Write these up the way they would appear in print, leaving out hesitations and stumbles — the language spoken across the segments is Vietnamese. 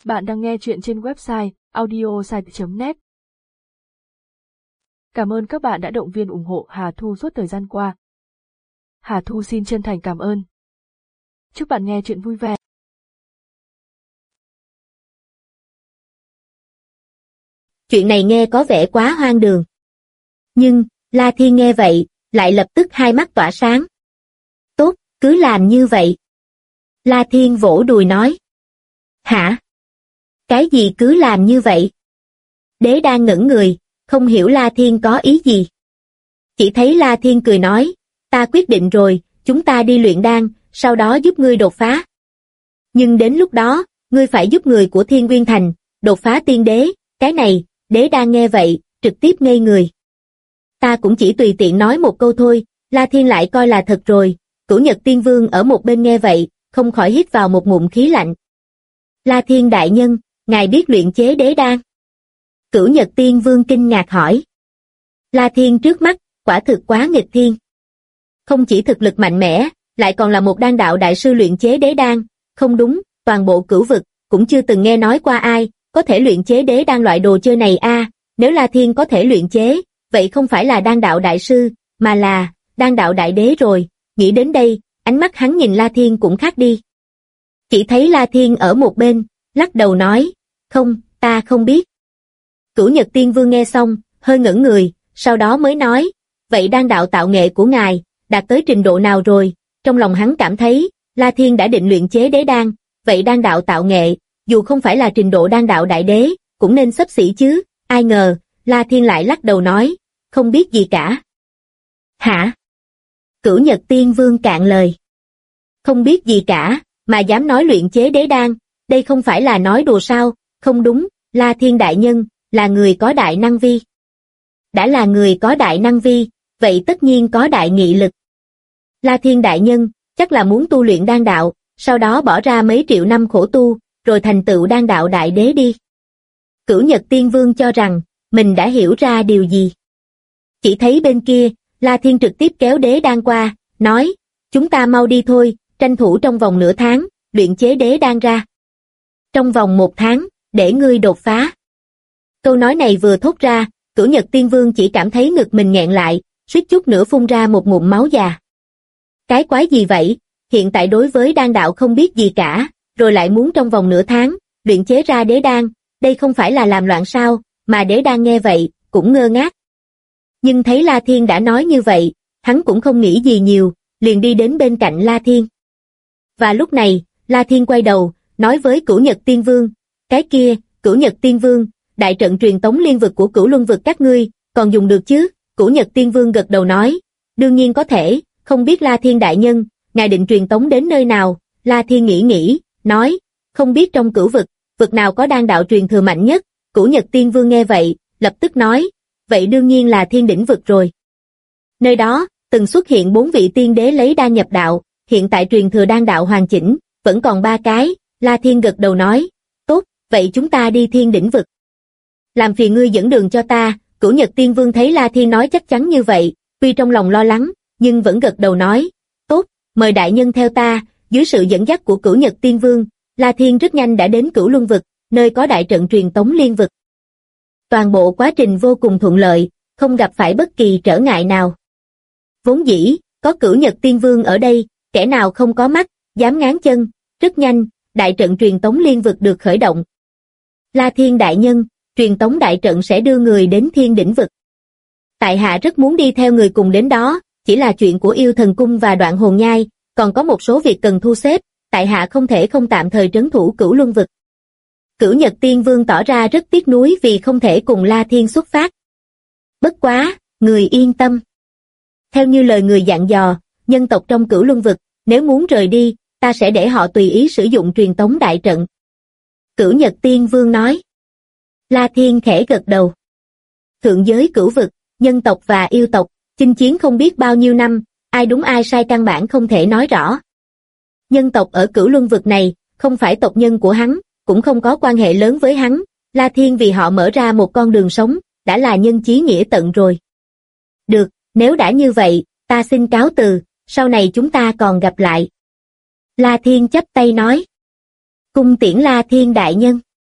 Bạn đang nghe chuyện trên website audiosite.net. Cảm ơn các bạn đã động viên ủng hộ Hà Thu suốt thời gian qua. Hà Thu xin chân thành cảm ơn. Chúc bạn nghe chuyện vui vẻ. Chuyện này nghe có vẻ quá hoang đường. Nhưng, La Thiên nghe vậy, lại lập tức hai mắt tỏa sáng. Tốt, cứ làm như vậy. La Thiên vỗ đùi nói. Hả? Cái gì cứ làm như vậy? Đế đang ngẩn người, không hiểu La Thiên có ý gì. Chỉ thấy La Thiên cười nói, ta quyết định rồi, chúng ta đi luyện đan, sau đó giúp ngươi đột phá. Nhưng đến lúc đó, ngươi phải giúp người của Thiên Nguyên Thành, đột phá tiên đế, cái này, Đế đang nghe vậy, trực tiếp ngây người. Ta cũng chỉ tùy tiện nói một câu thôi, La Thiên lại coi là thật rồi. Cửu Nhật Tiên Vương ở một bên nghe vậy, không khỏi hít vào một ngụm khí lạnh. La Thiên đại nhân, ngài biết luyện chế đế đan? Cửu Nhật Tiên Vương kinh ngạc hỏi. La Thiên trước mắt, quả thực quá nghịch thiên. Không chỉ thực lực mạnh mẽ, lại còn là một đan đạo đại sư luyện chế đế đan. Không đúng, toàn bộ cửu vực, cũng chưa từng nghe nói qua ai, có thể luyện chế đế đan loại đồ chơi này a. Nếu La Thiên có thể luyện chế, vậy không phải là đan đạo đại sư, mà là đan đạo đại đế rồi. Nghĩ đến đây, ánh mắt hắn nhìn La Thiên cũng khác đi. Chỉ thấy La Thiên ở một bên, lắc đầu nói, không, ta không biết. Cửu Nhật Tiên Vương nghe xong, hơi ngẩn người, sau đó mới nói, vậy đan đạo tạo nghệ của ngài, đạt tới trình độ nào rồi? Trong lòng hắn cảm thấy, La Thiên đã định luyện chế đế đan, vậy đan đạo tạo nghệ, dù không phải là trình độ đan đạo đại đế, cũng nên xấp xỉ chứ, ai ngờ, La Thiên lại lắc đầu nói, không biết gì cả. Hả? Cửu Nhật Tiên Vương cạn lời. Không biết gì cả, mà dám nói luyện chế đế đan, đây không phải là nói đùa sao? Không đúng, La Thiên đại nhân, là người có đại năng vi. Đã là người có đại năng vi, vậy tất nhiên có đại nghị lực. La Thiên đại nhân, chắc là muốn tu luyện đan đạo, sau đó bỏ ra mấy triệu năm khổ tu, rồi thành tựu đan đạo đại đế đi. Cửu Nhật Tiên Vương cho rằng, mình đã hiểu ra điều gì. Chỉ thấy bên kia, La Thiên trực tiếp kéo đế đan qua, nói, chúng ta mau đi thôi, tranh thủ trong vòng nửa tháng, luyện chế đế đan ra. Trong vòng 1 tháng, để ngươi đột phá. Câu nói này vừa thốt ra, Cửu Nhật Tiên Vương chỉ cảm thấy ngực mình nghẹn lại, suýt chút nữa phun ra một ngụm máu già. Cái quái gì vậy, hiện tại đối với đan đạo không biết gì cả, rồi lại muốn trong vòng nửa tháng, luyện chế ra đế đan, đây không phải là làm loạn sao, mà đế đan nghe vậy, cũng ngơ ngác. Nhưng thấy La Thiên đã nói như vậy, hắn cũng không nghĩ gì nhiều, liền đi đến bên cạnh La Thiên. Và lúc này, La Thiên quay đầu, nói với Cửu Nhật Tiên Vương, cái kia, Cửu Nhật Tiên Vương, đại trận truyền tống liên vực của Cửu Luân vực các ngươi, còn dùng được chứ? Cửu Nhật Tiên Vương gật đầu nói, đương nhiên có thể, không biết La Thiên đại nhân, ngài định truyền tống đến nơi nào? La Thiên nghĩ, nói, không biết trong cửu vực, vực nào có đan đạo truyền thừa mạnh nhất? Cửu Nhật Tiên Vương nghe vậy, lập tức nói, vậy đương nhiên là Thiên Đỉnh vực rồi. Nơi đó, từng xuất hiện 4 vị tiên đế lấy đan nhập đạo, hiện tại truyền thừa đan đạo hoàn chỉnh, vẫn còn 3 cái, La Thiên gật đầu nói, tốt, vậy chúng ta đi Thiên Đỉnh vực. Làm phiền ngươi dẫn đường cho ta. Cửu Nhật Tiên Vương thấy La Thiên nói chắc chắn như vậy, tuy trong lòng lo lắng, nhưng vẫn gật đầu nói, tốt, mời đại nhân theo ta. Dưới sự dẫn dắt của Cửu Nhật Tiên Vương, La Thiên rất nhanh đã đến Cửu Luân vực, nơi có đại trận truyền tống liên vực. Toàn bộ quá trình vô cùng thuận lợi, không gặp phải bất kỳ trở ngại nào. Vốn dĩ, có Cửu Nhật Tiên Vương ở đây, kẻ nào không có mắt, dám ngáng chân. Rất nhanh, đại trận truyền tống liên vực được khởi động. La Thiên đại nhân, truyền tống đại trận sẽ đưa người đến Thiên Đỉnh vực. Tại hạ rất muốn đi theo người cùng đến đó, chỉ là chuyện của Yêu Thần Cung và Đoạn Hồn Nhai, còn có một số việc cần thu xếp, tại hạ không thể không tạm thời trấn thủ Cửu Luân vực. Cửu Nhật Tiên Vương tỏ ra rất tiếc nuối vì không thể cùng La Thiên xuất phát. Bất quá, người yên tâm. Theo như lời người dặn dò, nhân tộc trong Cửu Luân vực, nếu muốn rời đi, ta sẽ để họ tùy ý sử dụng truyền tống đại trận. Cửu Nhật Tiên Vương nói. La Thiên khẽ gật đầu. Thượng giới cửu vực, nhân tộc và yêu tộc, chinh chiến không biết bao nhiêu năm, ai đúng ai sai căn bản không thể nói rõ. Nhân tộc ở Cửu Luân vực này, không phải tộc nhân của hắn, cũng không có quan hệ lớn với hắn, La Thiên vì họ mở ra một con đường sống, đã là nhân chí nghĩa tận rồi. Được, nếu đã như vậy, ta xin cáo từ, sau này chúng ta còn gặp lại. La Thiên chắp tay nói. Cung tiễn La Thiên đại nhân.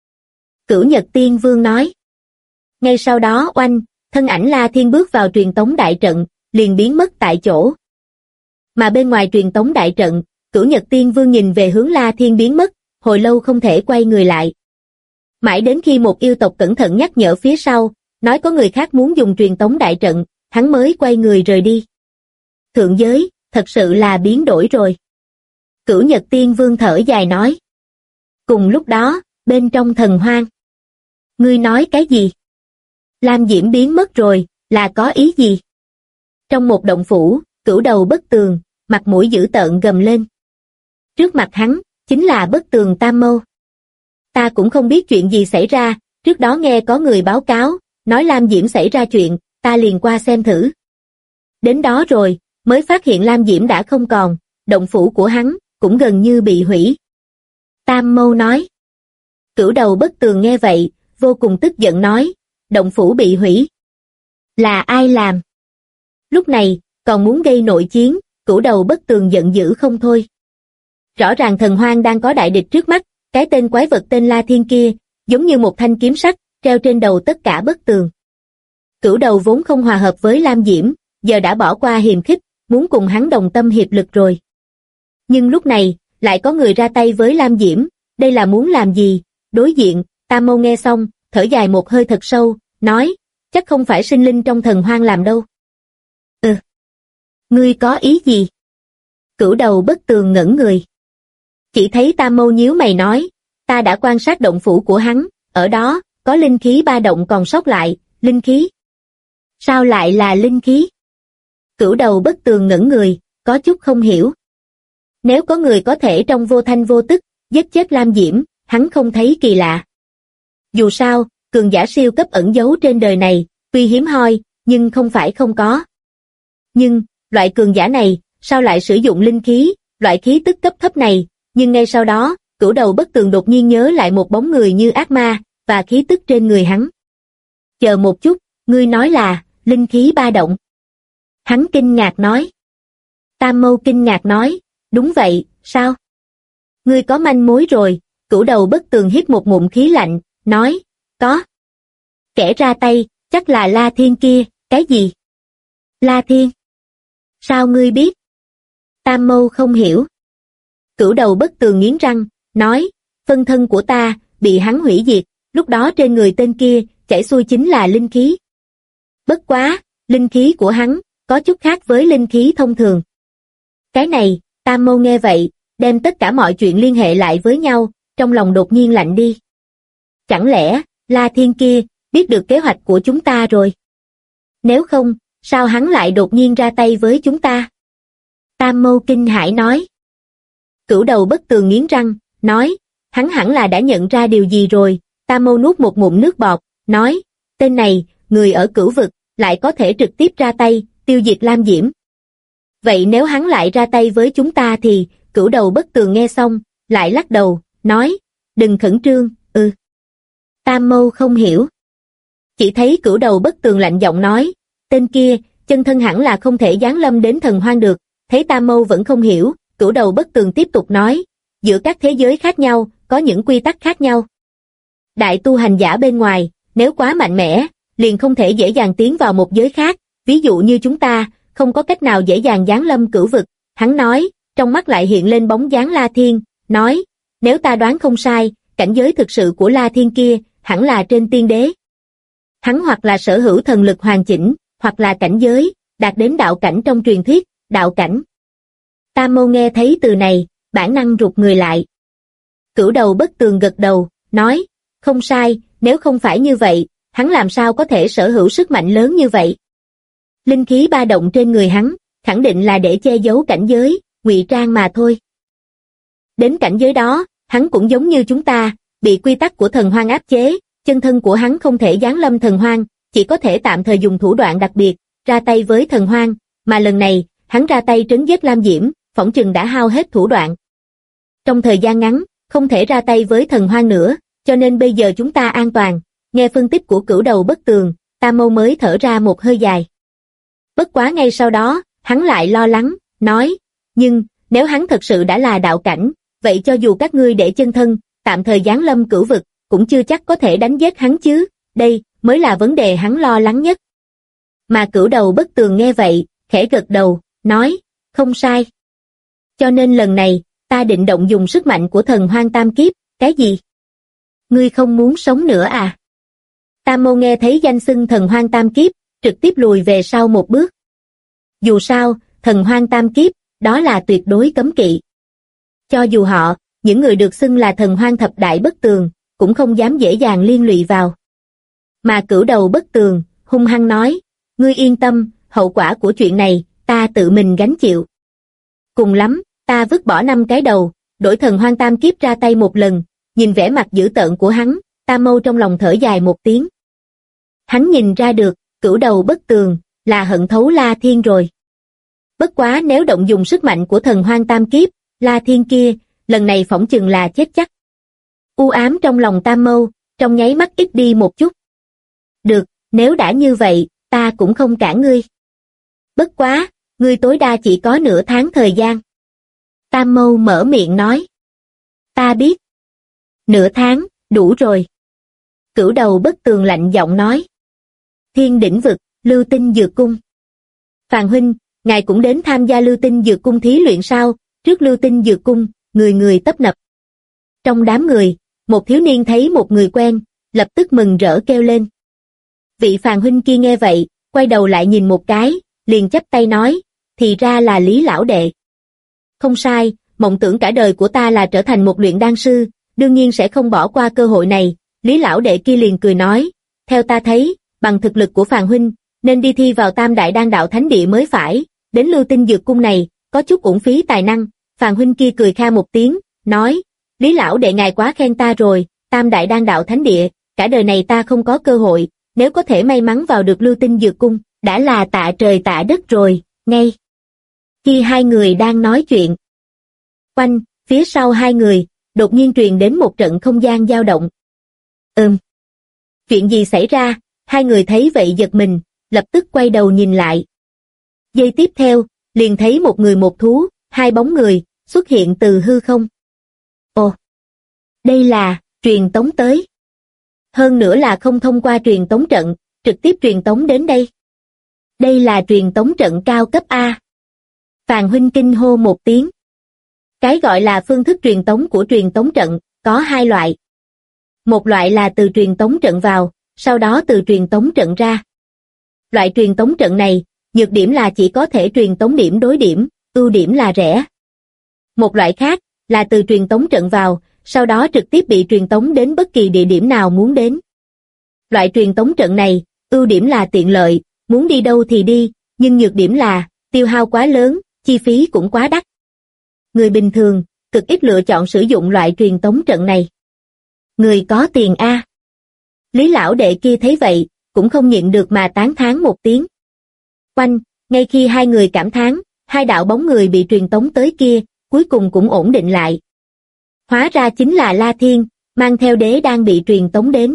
Cửu Nhật Tiên Vương nói. Ngay sau đó oanh, thân ảnh La Thiên bước vào truyền tống đại trận, liền biến mất tại chỗ. Mà bên ngoài truyền tống đại trận, Cửu Nhật Tiên Vương nhìn về hướng La Thiên biến mất, hồi lâu không thể quay người lại. Mãi đến khi một yêu tộc cẩn thận nhắc nhở phía sau, nói có người khác muốn dùng truyền tống đại trận, hắn mới quay người rời đi. Thượng giới, thật sự là biến đổi rồi. Cửu Nhật Tiên Vương thở dài nói. Cùng lúc đó, bên trong thần hoang. Ngươi nói cái gì? Lam Diễm biến mất rồi, là có ý gì? Trong một động phủ, Cửu Đầu Bất Tường, mặt mũi dữ tợn gầm lên. Trước mặt hắn, chính là Bất Tường Tam Mâu. Ta cũng không biết chuyện gì xảy ra, trước đó nghe có người báo cáo, nói Lam Diễm xảy ra chuyện, ta liền qua xem thử. Đến đó rồi, mới phát hiện Lam Diễm đã không còn, động phủ của hắn, cũng gần như bị hủy. Tam Mâu nói. Cửu Đầu Bất Tường nghe vậy, vô cùng tức giận nói, động phủ bị hủy. Là ai làm? Lúc này, còn muốn gây nội chiến, Cửu Đầu Bất Tường giận dữ không thôi. Rõ ràng thần hoang đang có đại địch trước mắt, cái tên quái vật tên La Thiên kia, giống như một thanh kiếm sắt, treo trên đầu tất cả Bất Tường. Cửu Đầu vốn không hòa hợp với Lam Diễm, giờ đã bỏ qua hiềm khích, muốn cùng hắn đồng tâm hiệp lực rồi. Nhưng lúc này, lại có người ra tay với Lam Diễm, đây là muốn làm gì? Đối diện, Tam Mâu nghe xong, thở dài một hơi thật sâu, nói, chắc không phải sinh linh trong thần hoang làm đâu. Ngươi có ý gì? Cửu Đầu Bất Tường ngẩn người. Chỉ thấy Tam Mâu nhíu mày nói, ta đã quan sát động phủ của hắn, ở đó, có linh khí ba động còn sót lại, linh khí. Sao lại là linh khí? Cửu Đầu Bất Tường ngẩn người, có chút không hiểu. Nếu có người có thể trong vô thanh vô tức, giết chết Lam Diễm, hắn không thấy kỳ lạ. Dù sao, cường giả siêu cấp ẩn giấu trên đời này, tuy hiếm hoi, nhưng không phải không có. Nhưng, loại cường giả này, sao lại sử dụng linh khí, loại khí tức cấp thấp này, nhưng ngay sau đó, Cửu Đầu Bất Tường đột nhiên nhớ lại một bóng người như ác ma, và khí tức trên người hắn. Chờ một chút, ngươi nói là, linh khí ba động. Hắn kinh ngạc nói. Tam Mâu kinh ngạc nói, đúng vậy, sao? Ngươi có manh mối rồi, Cửu Đầu Bất Tường hít một ngụm khí lạnh, nói, có. Kẻ ra tay, chắc là La Thiên kia, cái gì? La Thiên? Sao ngươi biết? Tam Mâu không hiểu. Cửu Đầu Bất Tường nghiến răng, nói, phân thân của ta, bị hắn hủy diệt, lúc đó trên người tên kia, chảy xuôi chính là linh khí. Bất quá, linh khí của hắn, có chút khác với linh khí thông thường. Cái này, Tam Mâu nghe vậy, đem tất cả mọi chuyện liên hệ lại với nhau, trong lòng đột nhiên lạnh đi. Chẳng lẽ, La Thiên kia, biết được kế hoạch của chúng ta rồi? Nếu không, sao hắn lại đột nhiên ra tay với chúng ta? Tam Mâu kinh hãi nói. Cửu Đầu Bất Tường nghiến răng, nói, hắn hẳn là đã nhận ra điều gì rồi. Tam Mâu nuốt một ngụm nước bọt, nói, tên này, người ở Cửu Vực, lại có thể trực tiếp ra tay, tiêu diệt Lam Diễm. Vậy nếu hắn lại ra tay với chúng ta thì, Cửu Đầu Bất Tường nghe xong, lại lắc đầu, nói, đừng khẩn trương, Tam Mâu không hiểu. Chỉ thấy Cửu Đầu Bất Tường lạnh giọng nói, tên kia, chân thân hẳn là không thể giáng lâm đến thần hoang được. Thấy Tam Mâu vẫn không hiểu, Cửu Đầu Bất Tường tiếp tục nói, giữa các thế giới khác nhau, có những quy tắc khác nhau. Đại tu hành giả bên ngoài, nếu quá mạnh mẽ, liền không thể dễ dàng tiến vào một giới khác, ví dụ như chúng ta, không có cách nào dễ dàng giáng lâm Cửu Vực. Hắn nói, trong mắt lại hiện lên bóng dáng La Thiên, nói, nếu ta đoán không sai, cảnh giới thực sự của La Thiên kia, hẳn là trên tiên đế. Hắn hoặc là sở hữu thần lực hoàn chỉnh, hoặc là cảnh giới, đạt đến đạo cảnh trong truyền thuyết, đạo cảnh. Tam Mâu nghe thấy từ này, bản năng rụt người lại. Cửu Đầu Bất Tường gật đầu, nói, không sai, nếu không phải như vậy, hắn làm sao có thể sở hữu sức mạnh lớn như vậy? Linh khí ba động trên người hắn, khẳng định là để che giấu cảnh giới, ngụy trang mà thôi. Đến cảnh giới đó, hắn cũng giống như chúng ta, bị quy tắc của thần hoang áp chế, chân thân của hắn không thể giáng lâm thần hoang, chỉ có thể tạm thời dùng thủ đoạn đặc biệt, ra tay với thần hoang, mà lần này, hắn ra tay trấn giết Lam Diễm, phỏng chừng đã hao hết thủ đoạn. Trong thời gian ngắn, không thể ra tay với thần hoang nữa, cho nên bây giờ chúng ta an toàn. Nghe phân tích của Cửu Đầu Bất Tường, Tam Mâu mới thở ra một hơi dài. Bất quá ngay sau đó, hắn lại lo lắng, nói, nhưng, nếu hắn thật sự đã là đạo cảnh, vậy cho dù các ngươi để chân thân, tạm thời giáng lâm Cửu Vực, cũng chưa chắc có thể đánh giết hắn chứ, đây mới là vấn đề hắn lo lắng nhất. Mà Cửu Đầu Bất Tường nghe vậy, khẽ gật đầu, nói, không sai. Cho nên lần này, ta định động dùng sức mạnh của thần hoang tam kiếp, cái gì? Ngươi không muốn sống nữa à? Tam Mâu nghe thấy danh xưng thần hoang tam kiếp, trực tiếp lùi về sau một bước. Dù sao, thần hoang tam kiếp, đó là tuyệt đối cấm kỵ. Cho dù họ, những người được xưng là thần hoang thập đại bất tường, cũng không dám dễ dàng liên lụy vào. Mà Cửu Đầu Bất Tường, hung hăng nói, ngươi yên tâm, hậu quả của chuyện này, ta tự mình gánh chịu. Cùng lắm, ta vứt bỏ 5 cái đầu, đổi thần hoang tam kiếp ra tay một lần, nhìn vẻ mặt dữ tợn của hắn, Tam Mâu trong lòng thở dài một tiếng. Hắn nhìn ra được, Cửu Đầu Bất Tường, là hận thấu La Thiên rồi. Bất quá nếu động dùng sức mạnh của thần hoang tam kiếp, La Thiên kia, lần này phỏng chừng là chết chắc. U ám trong lòng Tam Mâu, trong nháy mắt ít đi một chút. Được, nếu đã như vậy, ta cũng không cản ngươi. Bất quá, ngươi tối đa chỉ có nửa tháng thời gian. Tam Mâu mở miệng nói. Ta biết. Nửa tháng, đủ rồi. Cửu Đầu Bất Tường lạnh giọng nói. Thiên Đỉnh Vực, Lưu Tinh Dược Cung. Phàn huynh, ngài cũng đến tham gia Lưu Tinh Dược Cung thí luyện sao? Trước Lưu Tinh Dược Cung, người người tấp nập. Trong đám người, một thiếu niên thấy một người quen, lập tức mừng rỡ kêu lên. Vị Phàn huynh kia nghe vậy, quay đầu lại nhìn một cái, liền chắp tay nói, thì ra là Lý lão đệ. Không sai, mộng tưởng cả đời của ta là trở thành một luyện đan sư, đương nhiên sẽ không bỏ qua cơ hội này. Lý lão đệ kia liền cười nói, theo ta thấy, bằng thực lực của Phàn huynh, nên đi thi vào Tam Đại Đan Đạo Thánh Địa mới phải, đến Lưu Tinh Dược Cung này, có chút uổng phí tài năng. Phàn huynh kia cười kha một tiếng, nói, Lý lão đệ ngài quá khen ta rồi, Tam Đại Đan Đạo Thánh Địa, cả đời này ta không có cơ hội, nếu có thể may mắn vào được Lưu Tinh Dược Cung, đã là tạ trời tạ đất rồi, ngay. Khi hai người đang nói chuyện, quanh, phía sau hai người, đột nhiên truyền đến một trận không gian dao động. Chuyện gì xảy ra? Hai người thấy vậy giật mình, lập tức quay đầu nhìn lại. Giây tiếp theo, liền thấy một người một thú, hai bóng người, xuất hiện từ hư không. Ồ! Đây là, truyền tống tới. Hơn nữa là không thông qua truyền tống trận, trực tiếp truyền tống đến đây. Đây là truyền tống trận cao cấp A. Phàn huynh kinh hô một tiếng. Cái gọi là phương thức truyền tống của truyền tống trận, có hai loại. Một loại là từ truyền tống trận vào, sau đó từ truyền tống trận ra. Loại truyền tống trận này, nhược điểm là chỉ có thể truyền tống điểm đối điểm, ưu điểm là rẻ. Một loại khác, là từ truyền tống trận vào, sau đó trực tiếp bị truyền tống đến bất kỳ địa điểm nào muốn đến. Loại truyền tống trận này, ưu điểm là tiện lợi, muốn đi đâu thì đi, nhưng nhược điểm là, tiêu hao quá lớn, chi phí cũng quá đắt. Người bình thường, cực ít lựa chọn sử dụng loại truyền tống trận này. Người có tiền A. Lý lão đệ kia thấy vậy, cũng không nhịn được mà tán thán một tiếng. Quanh, ngay khi hai người cảm thán, hai đạo bóng người bị truyền tống tới kia, cuối cùng cũng ổn định lại. Hóa ra chính là La Thiên, mang theo đế đang bị truyền tống đến.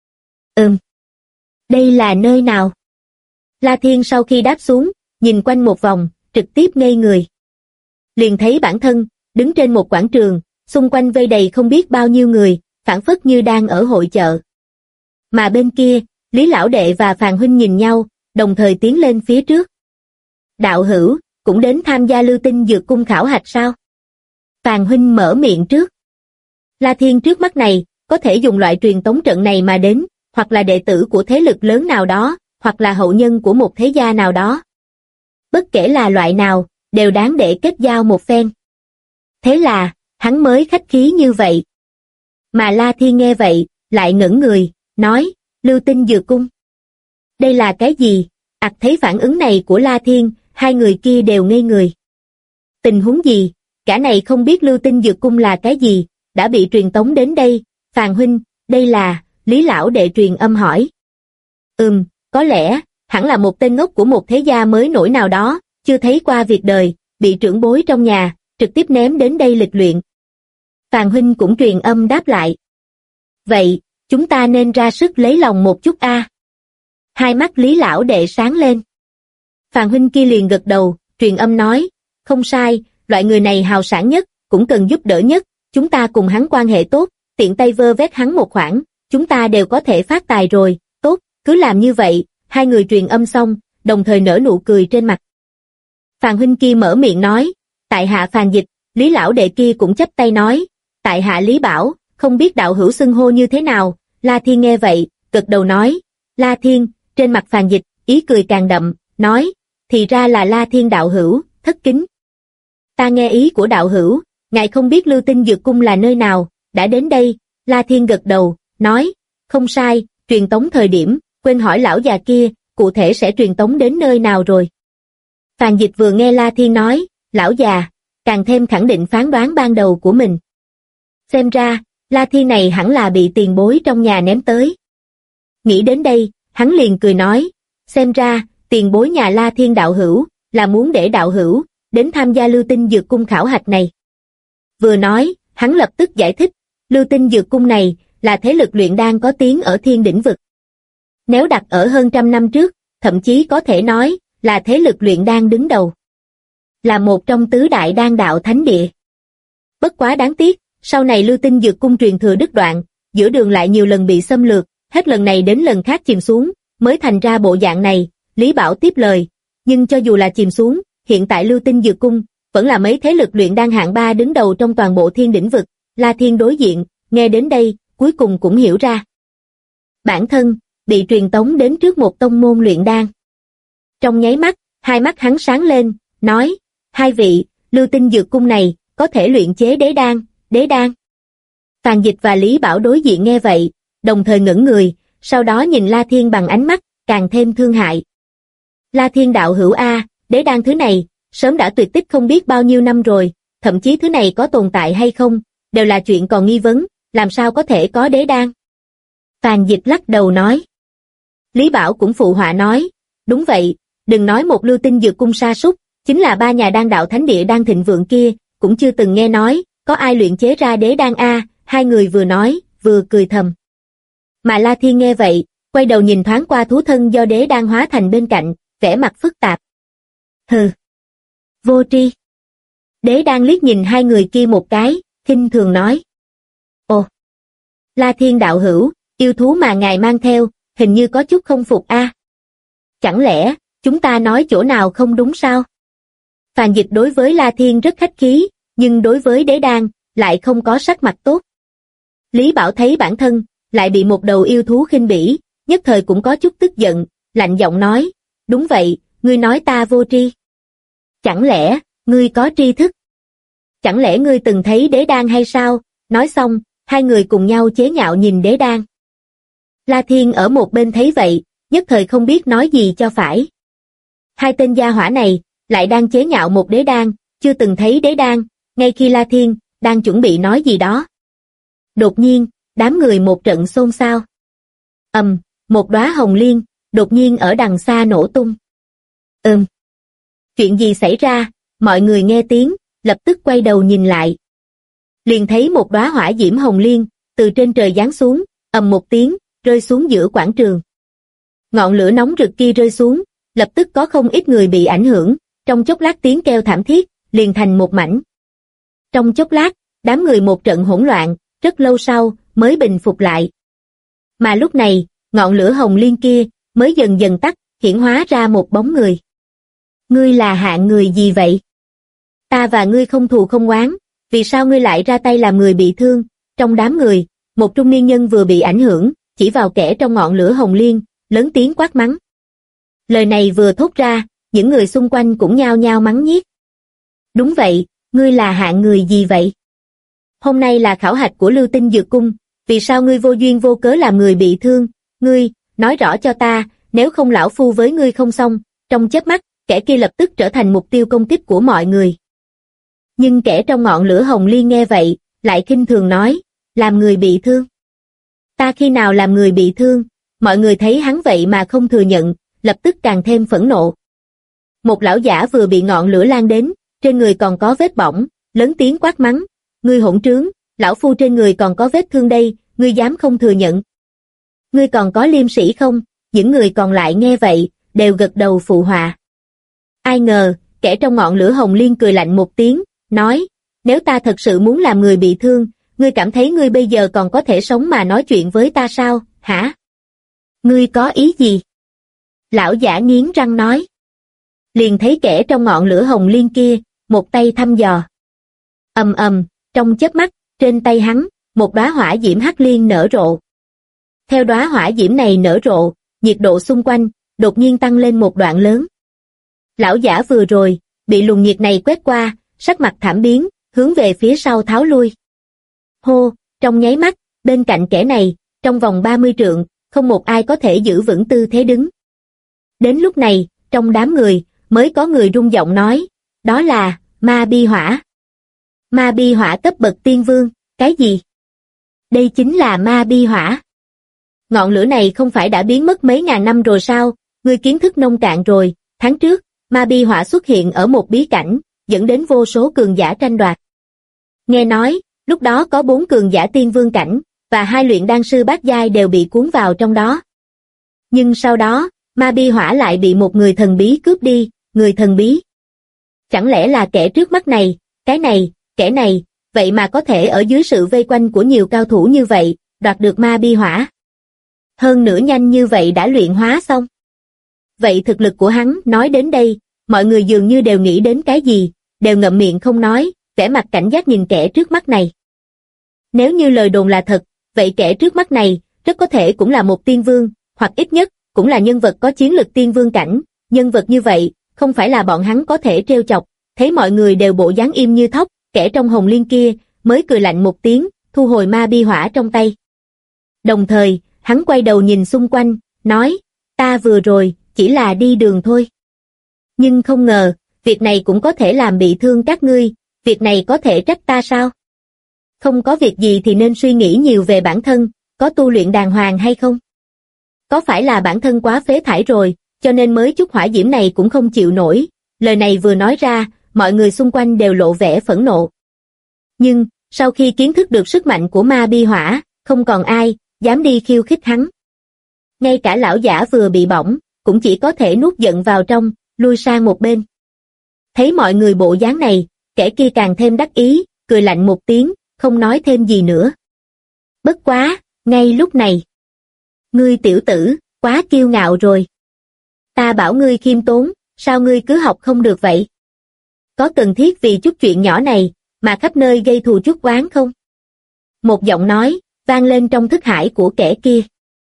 Đây là nơi nào? La Thiên sau khi đáp xuống, nhìn quanh một vòng, trực tiếp ngây người. Liền thấy bản thân, đứng trên một quảng trường, xung quanh vây đầy không biết bao nhiêu người, phảng phất như đang ở hội chợ. Mà bên kia, Lý lão đệ và Phàn huynh nhìn nhau, đồng thời tiến lên phía trước. Đạo hữu, cũng đến tham gia Lưu Tinh Dược Cung khảo hạch sao? Phàn huynh mở miệng trước. La Thiên trước mắt này, có thể dùng loại truyền tống trận này mà đến, hoặc là đệ tử của thế lực lớn nào đó, hoặc là hậu nhân của một thế gia nào đó. Bất kể là loại nào, đều đáng để kết giao một phen. Thế là, hắn mới khách khí như vậy. Mà La Thiên nghe vậy, lại ngẩn người, nói, Lưu Tinh Dược Cung. Đây là cái gì? Thấy phản ứng này của La Thiên, hai người kia đều ngây người. Tình huống gì? Cả này không biết Lưu Tinh Dược Cung là cái gì, đã bị truyền tống đến đây. Phàn huynh, đây là, Lý lão đệ truyền âm hỏi. Có lẽ, hẳn là một tên ngốc của một thế gia mới nổi nào đó, chưa thấy qua việc đời, bị trưởng bối trong nhà, trực tiếp ném đến đây lịch luyện. Phàn huynh cũng truyền âm đáp lại. Vậy, chúng ta nên ra sức lấy lòng một chút a. Hai mắt Lý lão đệ sáng lên. Phàn huynh kia liền gật đầu, truyền âm nói, không sai, loại người này hào sảng nhất, cũng cần giúp đỡ nhất, chúng ta cùng hắn quan hệ tốt, tiện tay vơ vét hắn một khoản, chúng ta đều có thể phát tài rồi, tốt, cứ làm như vậy. Hai người truyền âm xong, đồng thời nở nụ cười trên mặt. Phàn huynh kia mở miệng nói, tại hạ Phàn Dịch. Lý lão đệ kia cũng chắp tay nói, tại hạ Lý Bảo, không biết đạo hữu xưng hô như thế nào. La Thiên nghe vậy, gật đầu nói, La Thiên. Trên mặt Phàn Dịch, ý cười càng đậm, nói, thì ra là La Thiên đạo hữu, thất kính. Ta nghe ý của đạo hữu, ngài không biết Lưu Tinh Dược Cung là nơi nào, đã đến đây. La Thiên gật đầu, nói, không sai, truyền tống thời điểm, quên hỏi lão già kia, cụ thể sẽ truyền tống đến nơi nào rồi. Phàn Dịch vừa nghe La Thiên nói, lão già, càng thêm khẳng định phán đoán ban đầu của mình. Xem ra, La Thiên này hẳn là bị tiền bối trong nhà ném tới. Nghĩ đến đây, hắn liền cười nói, xem ra, tiền bối nhà La Thiên đạo hữu, là muốn để đạo hữu, đến tham gia Lưu Tinh Dược Cung khảo hạch này. Vừa nói, hắn lập tức giải thích, Lưu Tinh Dược Cung này, là thế lực luyện đan có tiếng ở Thiên Đỉnh Vực. Nếu đặt ở hơn trăm năm trước, thậm chí có thể nói, là thế lực luyện đan đứng đầu. Là một trong tứ đại đan đạo thánh địa. Bất quá đáng tiếc, sau này Lưu Tinh Dược Cung truyền thừa đứt đoạn, giữa đường lại nhiều lần bị xâm lược, hết lần này đến lần khác chìm xuống, mới thành ra bộ dạng này. Lý Bảo tiếp lời, nhưng cho dù là chìm xuống, hiện tại Lưu Tinh Dược Cung, vẫn là mấy thế lực luyện đan hạng 3 đứng đầu trong toàn bộ Thiên Đỉnh Vực. La Thiên đối diện, nghe đến đây, cuối cùng cũng hiểu ra. Bản thân, bị truyền tống đến trước một tông môn luyện đan. Trong nháy mắt, hai mắt hắn sáng lên, nói, hai vị, Lưu Tinh Dược Cung này, có thể luyện chế đế đan. Phàn Dịch và Lý Bảo đối diện nghe vậy, đồng thời ngẩng người, sau đó nhìn La Thiên bằng ánh mắt, càng thêm thương hại. La Thiên đạo hữu a, đế đan thứ này, sớm đã tuyệt tích không biết bao nhiêu năm rồi, thậm chí thứ này có tồn tại hay không, đều là chuyện còn nghi vấn, làm sao có thể có đế đan. Phàn Dịch lắc đầu nói. Lý Bảo cũng phụ họa nói, đúng vậy, đừng nói một Lưu Tinh Dược Cung sa sút, chính là ba nhà đan đạo thánh địa đang thịnh vượng kia, cũng chưa từng nghe nói, có ai luyện chế ra đế đan a. Hai người vừa nói, vừa cười thầm. Mà La Thiên nghe vậy, quay đầu nhìn thoáng qua thú thân do đế đan hóa thành bên cạnh, vẻ mặt phức tạp. Hừ, vô tri. Đế đan liếc nhìn hai người kia một cái, khinh thường nói. Ồ, La Thiên đạo hữu, yêu thú mà ngài mang theo, hình như có chút không phục a. Chẳng lẽ, chúng ta nói chỗ nào không đúng sao? Phàn Dịch đối với La Thiên rất khách khí, nhưng đối với đế đan, lại không có sắc mặt tốt. Lý Bảo thấy bản thân, lại bị một đầu yêu thú khinh bỉ, nhất thời cũng có chút tức giận, lạnh giọng nói, đúng vậy, ngươi nói ta vô tri. Chẳng lẽ, ngươi có tri thức? Chẳng lẽ ngươi từng thấy đế đan hay sao? Nói xong, hai người cùng nhau chế nhạo nhìn đế đan. La Thiên ở một bên thấy vậy, nhất thời không biết nói gì cho phải. Hai tên gia hỏa này, lại đang chế nhạo một đế đan, chưa từng thấy đế đan, ngay khi La Thiên đang chuẩn bị nói gì đó. Đột nhiên, đám người một trận xôn xao. Một đóa hồng liên, đột nhiên ở đằng xa nổ tung. Chuyện gì xảy ra? Mọi người nghe tiếng, lập tức quay đầu nhìn lại. Liền thấy một đóa hỏa diễm hồng liên, từ trên trời giáng xuống, ầm một tiếng, rơi xuống giữa quảng trường. Ngọn lửa nóng rực kia rơi xuống, lập tức có không ít người bị ảnh hưởng, trong chốc lát tiếng kêu thảm thiết, liền thành một mảnh. Trong chốc lát, đám người một trận hỗn loạn, rất lâu sau, mới bình phục lại. Mà lúc này, ngọn lửa hồng liên kia, mới dần dần tắt, hiển hóa ra một bóng người. Ngươi là hạng người gì vậy? Ta và ngươi không thù không oán, vì sao ngươi lại ra tay làm người bị thương? Trong đám người, một trung niên nhân vừa bị ảnh hưởng, chỉ vào kẻ trong ngọn lửa hồng liên, lớn tiếng quát mắng. Lời này vừa thốt ra, những người xung quanh cũng nhao nhao mắng nhiếc. Đúng vậy, ngươi là hạng người gì vậy? Hôm nay là khảo hạch của Lưu Tinh Dược Cung, vì sao ngươi vô duyên vô cớ làm người bị thương? Ngươi, nói rõ cho ta, nếu không lão phu với ngươi không xong. Trong chớp mắt, kẻ kia lập tức trở thành mục tiêu công kích của mọi người. Nhưng kẻ trong ngọn lửa hồng liên nghe vậy, lại khinh thường nói, làm người bị thương. Ta khi nào làm người bị thương? Mọi người thấy hắn vậy mà không thừa nhận, lập tức càng thêm phẫn nộ. Một lão giả vừa bị ngọn lửa lan đến, trên người còn có vết bỏng, lớn tiếng quát mắng, ngươi hỗn trướng, lão phu trên người còn có vết thương đây, ngươi dám không thừa nhận? Ngươi còn có liêm sĩ không? Những người còn lại nghe vậy, đều gật đầu phụ họa. Ai ngờ, kẻ trong ngọn lửa hồng liên cười lạnh một tiếng, nói, nếu ta thật sự muốn làm người bị thương, ngươi cảm thấy ngươi bây giờ còn có thể sống mà nói chuyện với ta sao, hả? Ngươi có ý gì? Lão giả nghiến răng nói. Liền thấy kẻ trong ngọn lửa hồng liên kia, một tay thăm dò. Ầm ầm, trong chớp mắt, trên tay hắn, một đóa hỏa diễm hắc liên nở rộ. Theo đóa hỏa diễm này nở rộ, nhiệt độ xung quanh đột nhiên tăng lên một đoạn lớn. Lão giả vừa rồi bị luồng nhiệt này quét qua, sắc mặt thảm biến, hướng về phía sau tháo lui. Hô, trong nháy mắt, bên cạnh kẻ này, trong vòng 30 trượng, không một ai có thể giữ vững tư thế đứng. Đến lúc này, trong đám người, mới có người rung giọng nói, đó là Ma Bi Hỏa. Ma Bi Hỏa cấp bậc tiên vương, cái gì? Đây chính là Ma Bi Hỏa. Ngọn lửa này không phải đã biến mất mấy ngàn năm rồi sao? Ngươi kiến thức nông cạn rồi. Tháng trước, Ma Bi Hỏa xuất hiện ở một bí cảnh, dẫn đến vô số cường giả tranh đoạt. Nghe nói, lúc đó có 4 cường giả tiên vương cảnh, và 2 luyện đan sư bát giai đều bị cuốn vào trong đó. Nhưng sau đó, Ma Bi Hỏa lại bị một người thần bí cướp đi, người thần bí. Chẳng lẽ là kẻ trước mắt này, cái này, kẻ này, vậy mà có thể ở dưới sự vây quanh của nhiều cao thủ như vậy, đoạt được Ma Bi Hỏa. Hơn nữa nhanh như vậy đã luyện hóa xong. Vậy thực lực của hắn nói đến đây, mọi người dường như đều nghĩ đến cái gì, đều ngậm miệng không nói, vẻ mặt cảnh giác nhìn kẻ trước mắt này. Nếu như lời đồn là thật, vậy kẻ trước mắt này, rất có thể cũng là một tiên vương, hoặc ít nhất, cũng là nhân vật có chiến lực tiên vương cảnh, nhân vật như vậy, không phải là bọn hắn có thể trêu chọc, thấy mọi người đều bộ dáng im như thóc, kẻ trong hồng liên kia, mới cười lạnh một tiếng, thu hồi Ma Bi Hỏa trong tay. Đồng thời, hắn quay đầu nhìn xung quanh, nói, ta vừa rồi, chỉ là đi đường thôi. Nhưng không ngờ, việc này cũng có thể làm bị thương các ngươi, việc này có thể trách ta sao? Không có việc gì thì nên suy nghĩ nhiều về bản thân, có tu luyện đàng hoàng hay không? Có phải là bản thân quá phế thải rồi, cho nên mới chút hỏa diễm này cũng không chịu nổi. Lời này vừa nói ra, mọi người xung quanh đều lộ vẻ phẫn nộ. Nhưng, sau khi kiến thức được sức mạnh của Ma Bi Hỏa, không còn ai dám đi khiêu khích hắn. Ngay cả lão giả vừa bị bỏng, cũng chỉ có thể nuốt giận vào trong, lui sang một bên. Thấy mọi người bộ dáng này, kẻ kia càng thêm đắc ý, cười lạnh một tiếng, không nói thêm gì nữa. Bất quá, ngay lúc này. Ngươi tiểu tử, quá kiêu ngạo rồi. Ta bảo ngươi khiêm tốn, sao ngươi cứ học không được vậy? Có cần thiết vì chút chuyện nhỏ này, mà khắp nơi gây thù chuốc oán không? Một giọng nói, vang lên trong thức hải của kẻ kia.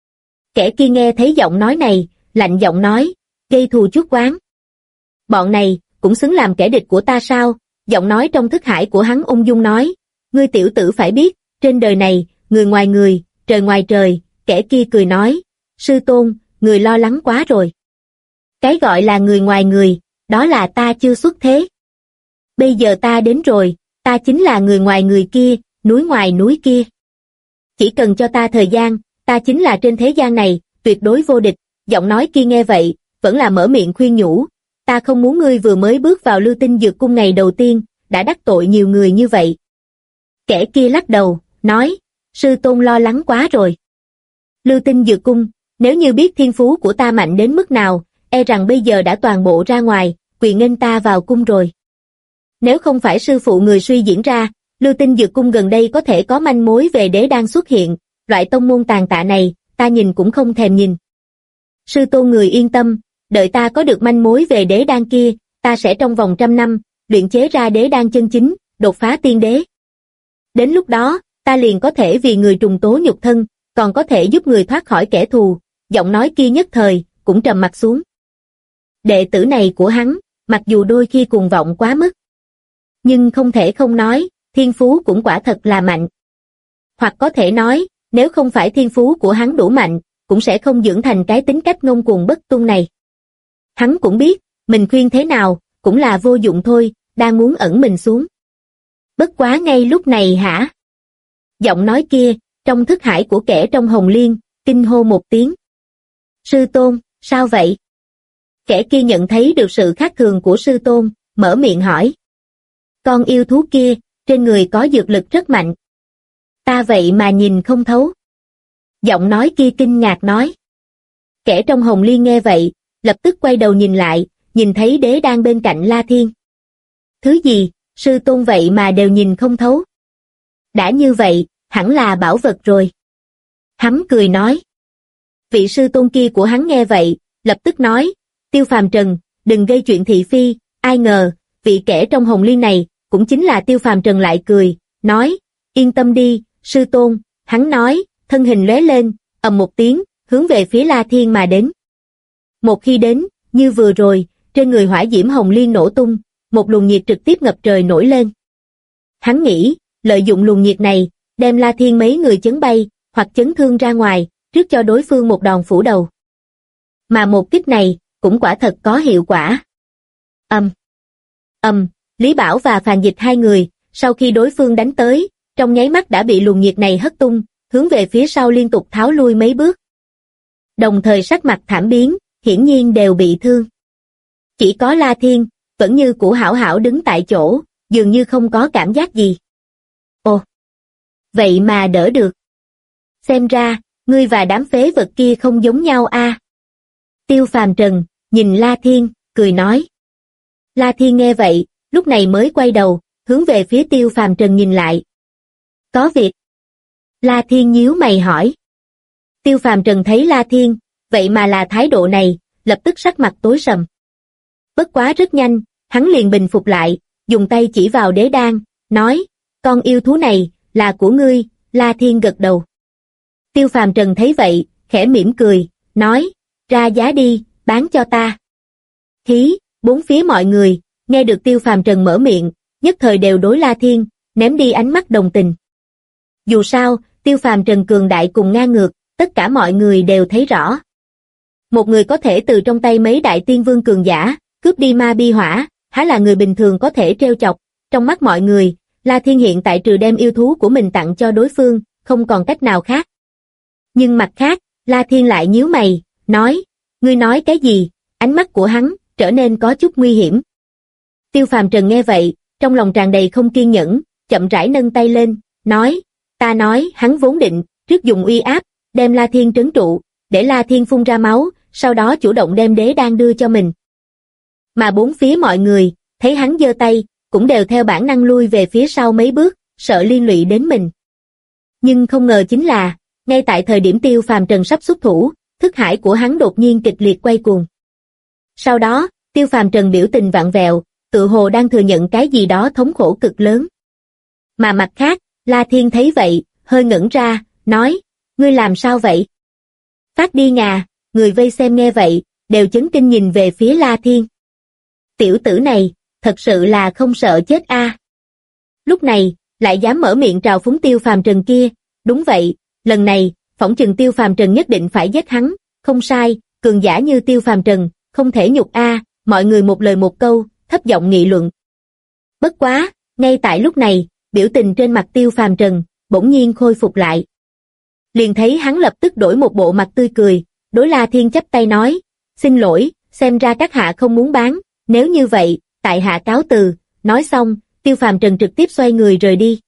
Kẻ kia nghe thấy giọng nói này, lạnh giọng nói, gây thù chuốc oán. Bọn này, cũng xứng làm kẻ địch của ta sao? Giọng nói trong thức hải của hắn ung dung nói, ngươi tiểu tử phải biết, trên đời này, người ngoài người, trời ngoài trời. Kẻ kia cười nói, sư tôn, người lo lắng quá rồi. Cái gọi là người ngoài người, đó là ta chưa xuất thế. Bây giờ ta đến rồi, ta chính là người ngoài người kia, núi ngoài núi kia. Chỉ cần cho ta thời gian, ta chính là trên thế gian này, tuyệt đối vô địch. Giọng nói kia nghe vậy, vẫn là mở miệng khuyên nhủ. Ta không muốn ngươi vừa mới bước vào Lưu Tinh Dược Cung ngày đầu tiên, đã đắc tội nhiều người như vậy. Kẻ kia lắc đầu, nói, sư tôn lo lắng quá rồi. Lưu Tinh Dược Cung, nếu như biết thiên phú của ta mạnh đến mức nào, e rằng bây giờ đã toàn bộ ra ngoài, quỳ nghênh ta vào cung rồi. Nếu không phải sư phụ người suy diễn ra, Lưu Tinh Dược Cung gần đây có thể có manh mối về đế đan xuất hiện, loại tông môn tàn tạ này, ta nhìn cũng không thèm nhìn. Sư tôn người yên tâm, đợi ta có được manh mối về đế đan kia, ta sẽ trong vòng 100 năm, luyện chế ra đế đan chân chính, đột phá tiên đế. Đến lúc đó, ta liền có thể vì người trùng tố nhục thân, còn có thể giúp người thoát khỏi kẻ thù. Giọng nói kia nhất thời, cũng trầm mặt xuống. Đệ tử này của hắn, mặc dù đôi khi cuồng vọng quá mức, nhưng không thể không nói, thiên phú cũng quả thật là mạnh. Hoặc có thể nói, nếu không phải thiên phú của hắn đủ mạnh, cũng sẽ không dưỡng thành cái tính cách ngông cuồng bất tuân này. Hắn cũng biết, mình khuyên thế nào, cũng là vô dụng thôi, đang muốn ẩn mình xuống. Bất quá ngay lúc này hả? Giọng nói kia, trong thức hải của kẻ trong hồng liên, kinh hô một tiếng. Sư tôn, sao vậy? Kẻ kia nhận thấy được sự khác thường của sư tôn, mở miệng hỏi. Con yêu thú kia, trên người có dược lực rất mạnh. Ta vậy mà nhìn không thấu. Giọng nói kia kinh ngạc nói. Kẻ trong hồng liên nghe vậy, lập tức quay đầu nhìn lại, nhìn thấy đế đang bên cạnh La Thiên. Thứ gì, sư tôn vậy mà đều nhìn không thấu. Đã như vậy, hẳn là bảo vật rồi. Hắn cười nói. Vị sư tôn kia của hắn nghe vậy, lập tức nói, Tiêu Phàm Trần, đừng gây chuyện thị phi, ai ngờ, vị kẻ trong hồng liên này, cũng chính là Tiêu Phàm Trần lại cười, nói, yên tâm đi, sư tôn, hắn nói, thân hình lóe lên, ầm một tiếng, hướng về phía La Thiên mà đến. Một khi đến, như vừa rồi, trên người hỏa diễm hồng liên nổ tung, một luồng nhiệt trực tiếp ngập trời nổi lên. Hắn nghĩ, lợi dụng luồng nhiệt này, đem La Thiên mấy người chấn bay, hoặc chấn thương ra ngoài, trước cho đối phương một đòn phủ đầu. Mà một kích này, cũng quả thật có hiệu quả. Lý Bảo và Phàn Dịch hai người, sau khi đối phương đánh tới, trong nháy mắt đã bị luồng nhiệt này hất tung, hướng về phía sau liên tục tháo lui mấy bước. Đồng thời sắc mặt thảm biến, hiển nhiên đều bị thương. Chỉ có La Thiên, vẫn như cũ hảo hảo đứng tại chỗ, dường như không có cảm giác gì. Ồ! Vậy mà đỡ được. Xem ra, ngươi và đám phế vật kia không giống nhau a. Tiêu Phàm Trần, nhìn La Thiên, cười nói. La Thiên nghe vậy, lúc này mới quay đầu, hướng về phía Tiêu Phàm Trần nhìn lại. Có việc. La Thiên nhíu mày hỏi. Tiêu Phàm Trần thấy La Thiên, vậy mà là thái độ này, lập tức sắc mặt tối sầm. Bất quá rất nhanh, hắn liền bình phục lại, dùng tay chỉ vào đế đan, nói, con yêu thú này, là của ngươi, La Thiên gật đầu. Tiêu Phàm Trần thấy vậy, khẽ mỉm cười, nói, ra giá đi, bán cho ta. Hí, bốn phía mọi người, nghe được Tiêu Phàm Trần mở miệng, nhất thời đều đối La Thiên, ném đi ánh mắt đồng tình. Dù sao, Tiêu Phàm Trần cường đại cùng ngang ngược, tất cả mọi người đều thấy rõ. Một người có thể từ trong tay mấy đại tiên vương cường giả, cướp đi ma bi hỏa, há là người bình thường có thể trêu chọc. Trong mắt mọi người, La Thiên hiện tại trừ đem yêu thú của mình tặng cho đối phương, không còn cách nào khác. Nhưng mặt khác, La Thiên lại nhíu mày, nói, ngươi nói cái gì? Ánh mắt của hắn trở nên có chút nguy hiểm. Tiêu Phàm Trần nghe vậy, trong lòng tràn đầy không kiên nhẫn, chậm rãi nâng tay lên, nói, ta nói hắn vốn định, trước dùng uy áp, đem La Thiên trấn trụ, để La Thiên phun ra máu, sau đó chủ động đem đế đan đưa cho mình. Mà bốn phía mọi người, thấy hắn giơ tay, cũng đều theo bản năng lui về phía sau mấy bước, sợ liên lụy đến mình. Nhưng không ngờ chính là, ngay tại thời điểm Tiêu Phàm Trần sắp xuất thủ, thức hải của hắn đột nhiên kịch liệt quay cuồng. Sau đó, Tiêu Phàm Trần biểu tình vặn vẹo, tự hồ đang thừa nhận cái gì đó thống khổ cực lớn. Mà mặt khác, La Thiên thấy vậy, hơi ngẩn ra, nói, ngươi làm sao vậy? Phát điên à, người vây xem nghe vậy, đều chấn kinh nhìn về phía La Thiên. Tiểu tử này, thật sự là không sợ chết a. Lúc này, lại dám mở miệng trào phúng Tiêu Phàm Trần kia, đúng vậy, lần này, phỏng chừng Tiêu Phàm Trần nhất định phải giết hắn, không sai, cường giả như Tiêu Phàm Trần, không thể nhục a, mọi người một lời một câu, thấp giọng nghị luận. Bất quá, ngay tại lúc này, biểu tình trên mặt Tiêu Phàm Trần, bỗng nhiên khôi phục lại. Liền thấy hắn lập tức đổi một bộ mặt tươi cười, đối La Thiên chắp tay nói, xin lỗi, xem ra các hạ không muốn bán, nếu như vậy, tại hạ cáo từ, nói xong, Tiêu Phàm Trần trực tiếp xoay người rời đi.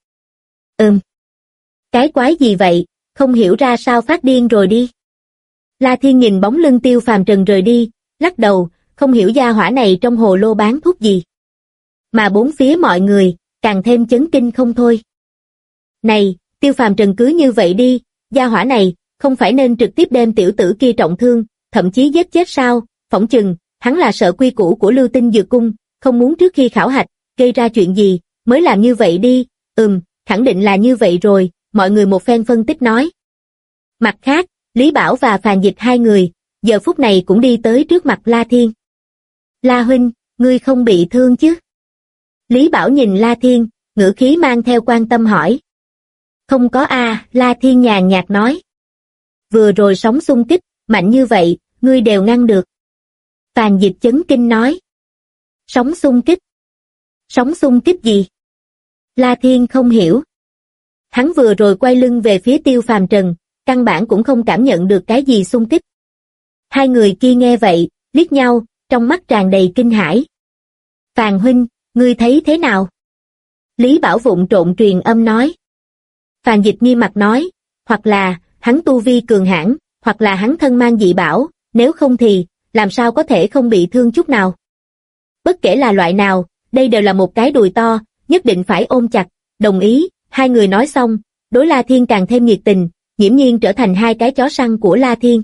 Cái quái gì vậy, không hiểu ra sao phát điên rồi đi. La Thiên nhìn bóng lưng Tiêu Phàm Trần rời đi, lắc đầu, không hiểu gia hỏa này trong hồ lô bán thuốc gì. Mà bốn phía mọi người, càng thêm chấn kinh không thôi. Này, Tiêu Phàm Trần cứ như vậy đi, gia hỏa này, không phải nên trực tiếp đem tiểu tử kia trọng thương, thậm chí giết chết sao, phỏng chừng, hắn là sợ quy củ của Lưu Tinh Dược Cung, không muốn trước khi khảo hạch, gây ra chuyện gì, mới làm như vậy đi, khẳng định là như vậy rồi, mọi người một phen phân tích nói. Mặt khác, Lý Bảo và Phàn Dịch hai người, giờ phút này cũng đi tới trước mặt La Thiên. La huynh, ngươi không bị thương chứ? Lý Bảo nhìn La Thiên, ngữ khí mang theo quan tâm hỏi. Không có a, La Thiên nhàn nhạt nói. Vừa rồi sóng xung kích, mạnh như vậy, ngươi đều ngăn được. Phàn Dịch chấn kinh nói. Sóng xung kích? Sóng xung kích gì? La Thiên không hiểu. Hắn vừa rồi quay lưng về phía Tiêu Phàm Trần, căn bản cũng không cảm nhận được cái gì xung kích. Hai người kia nghe vậy, liếc nhau, trong mắt tràn đầy kinh hãi. Phàn huynh, ngươi thấy thế nào? Lý Bảo vụng trộn truyền âm nói. Phàn Dịch nghiêm mặt nói, hoặc là, hắn tu vi cường hãn, hoặc là hắn thân mang dị bảo, nếu không thì, làm sao có thể không bị thương chút nào. Bất kể là loại nào, đây đều là một cái đùi to, nhất định phải ôm chặt, đồng ý, hai người nói xong, đối La Thiên càng thêm nhiệt tình, nghiễm nhiên trở thành hai cái chó săn của La Thiên.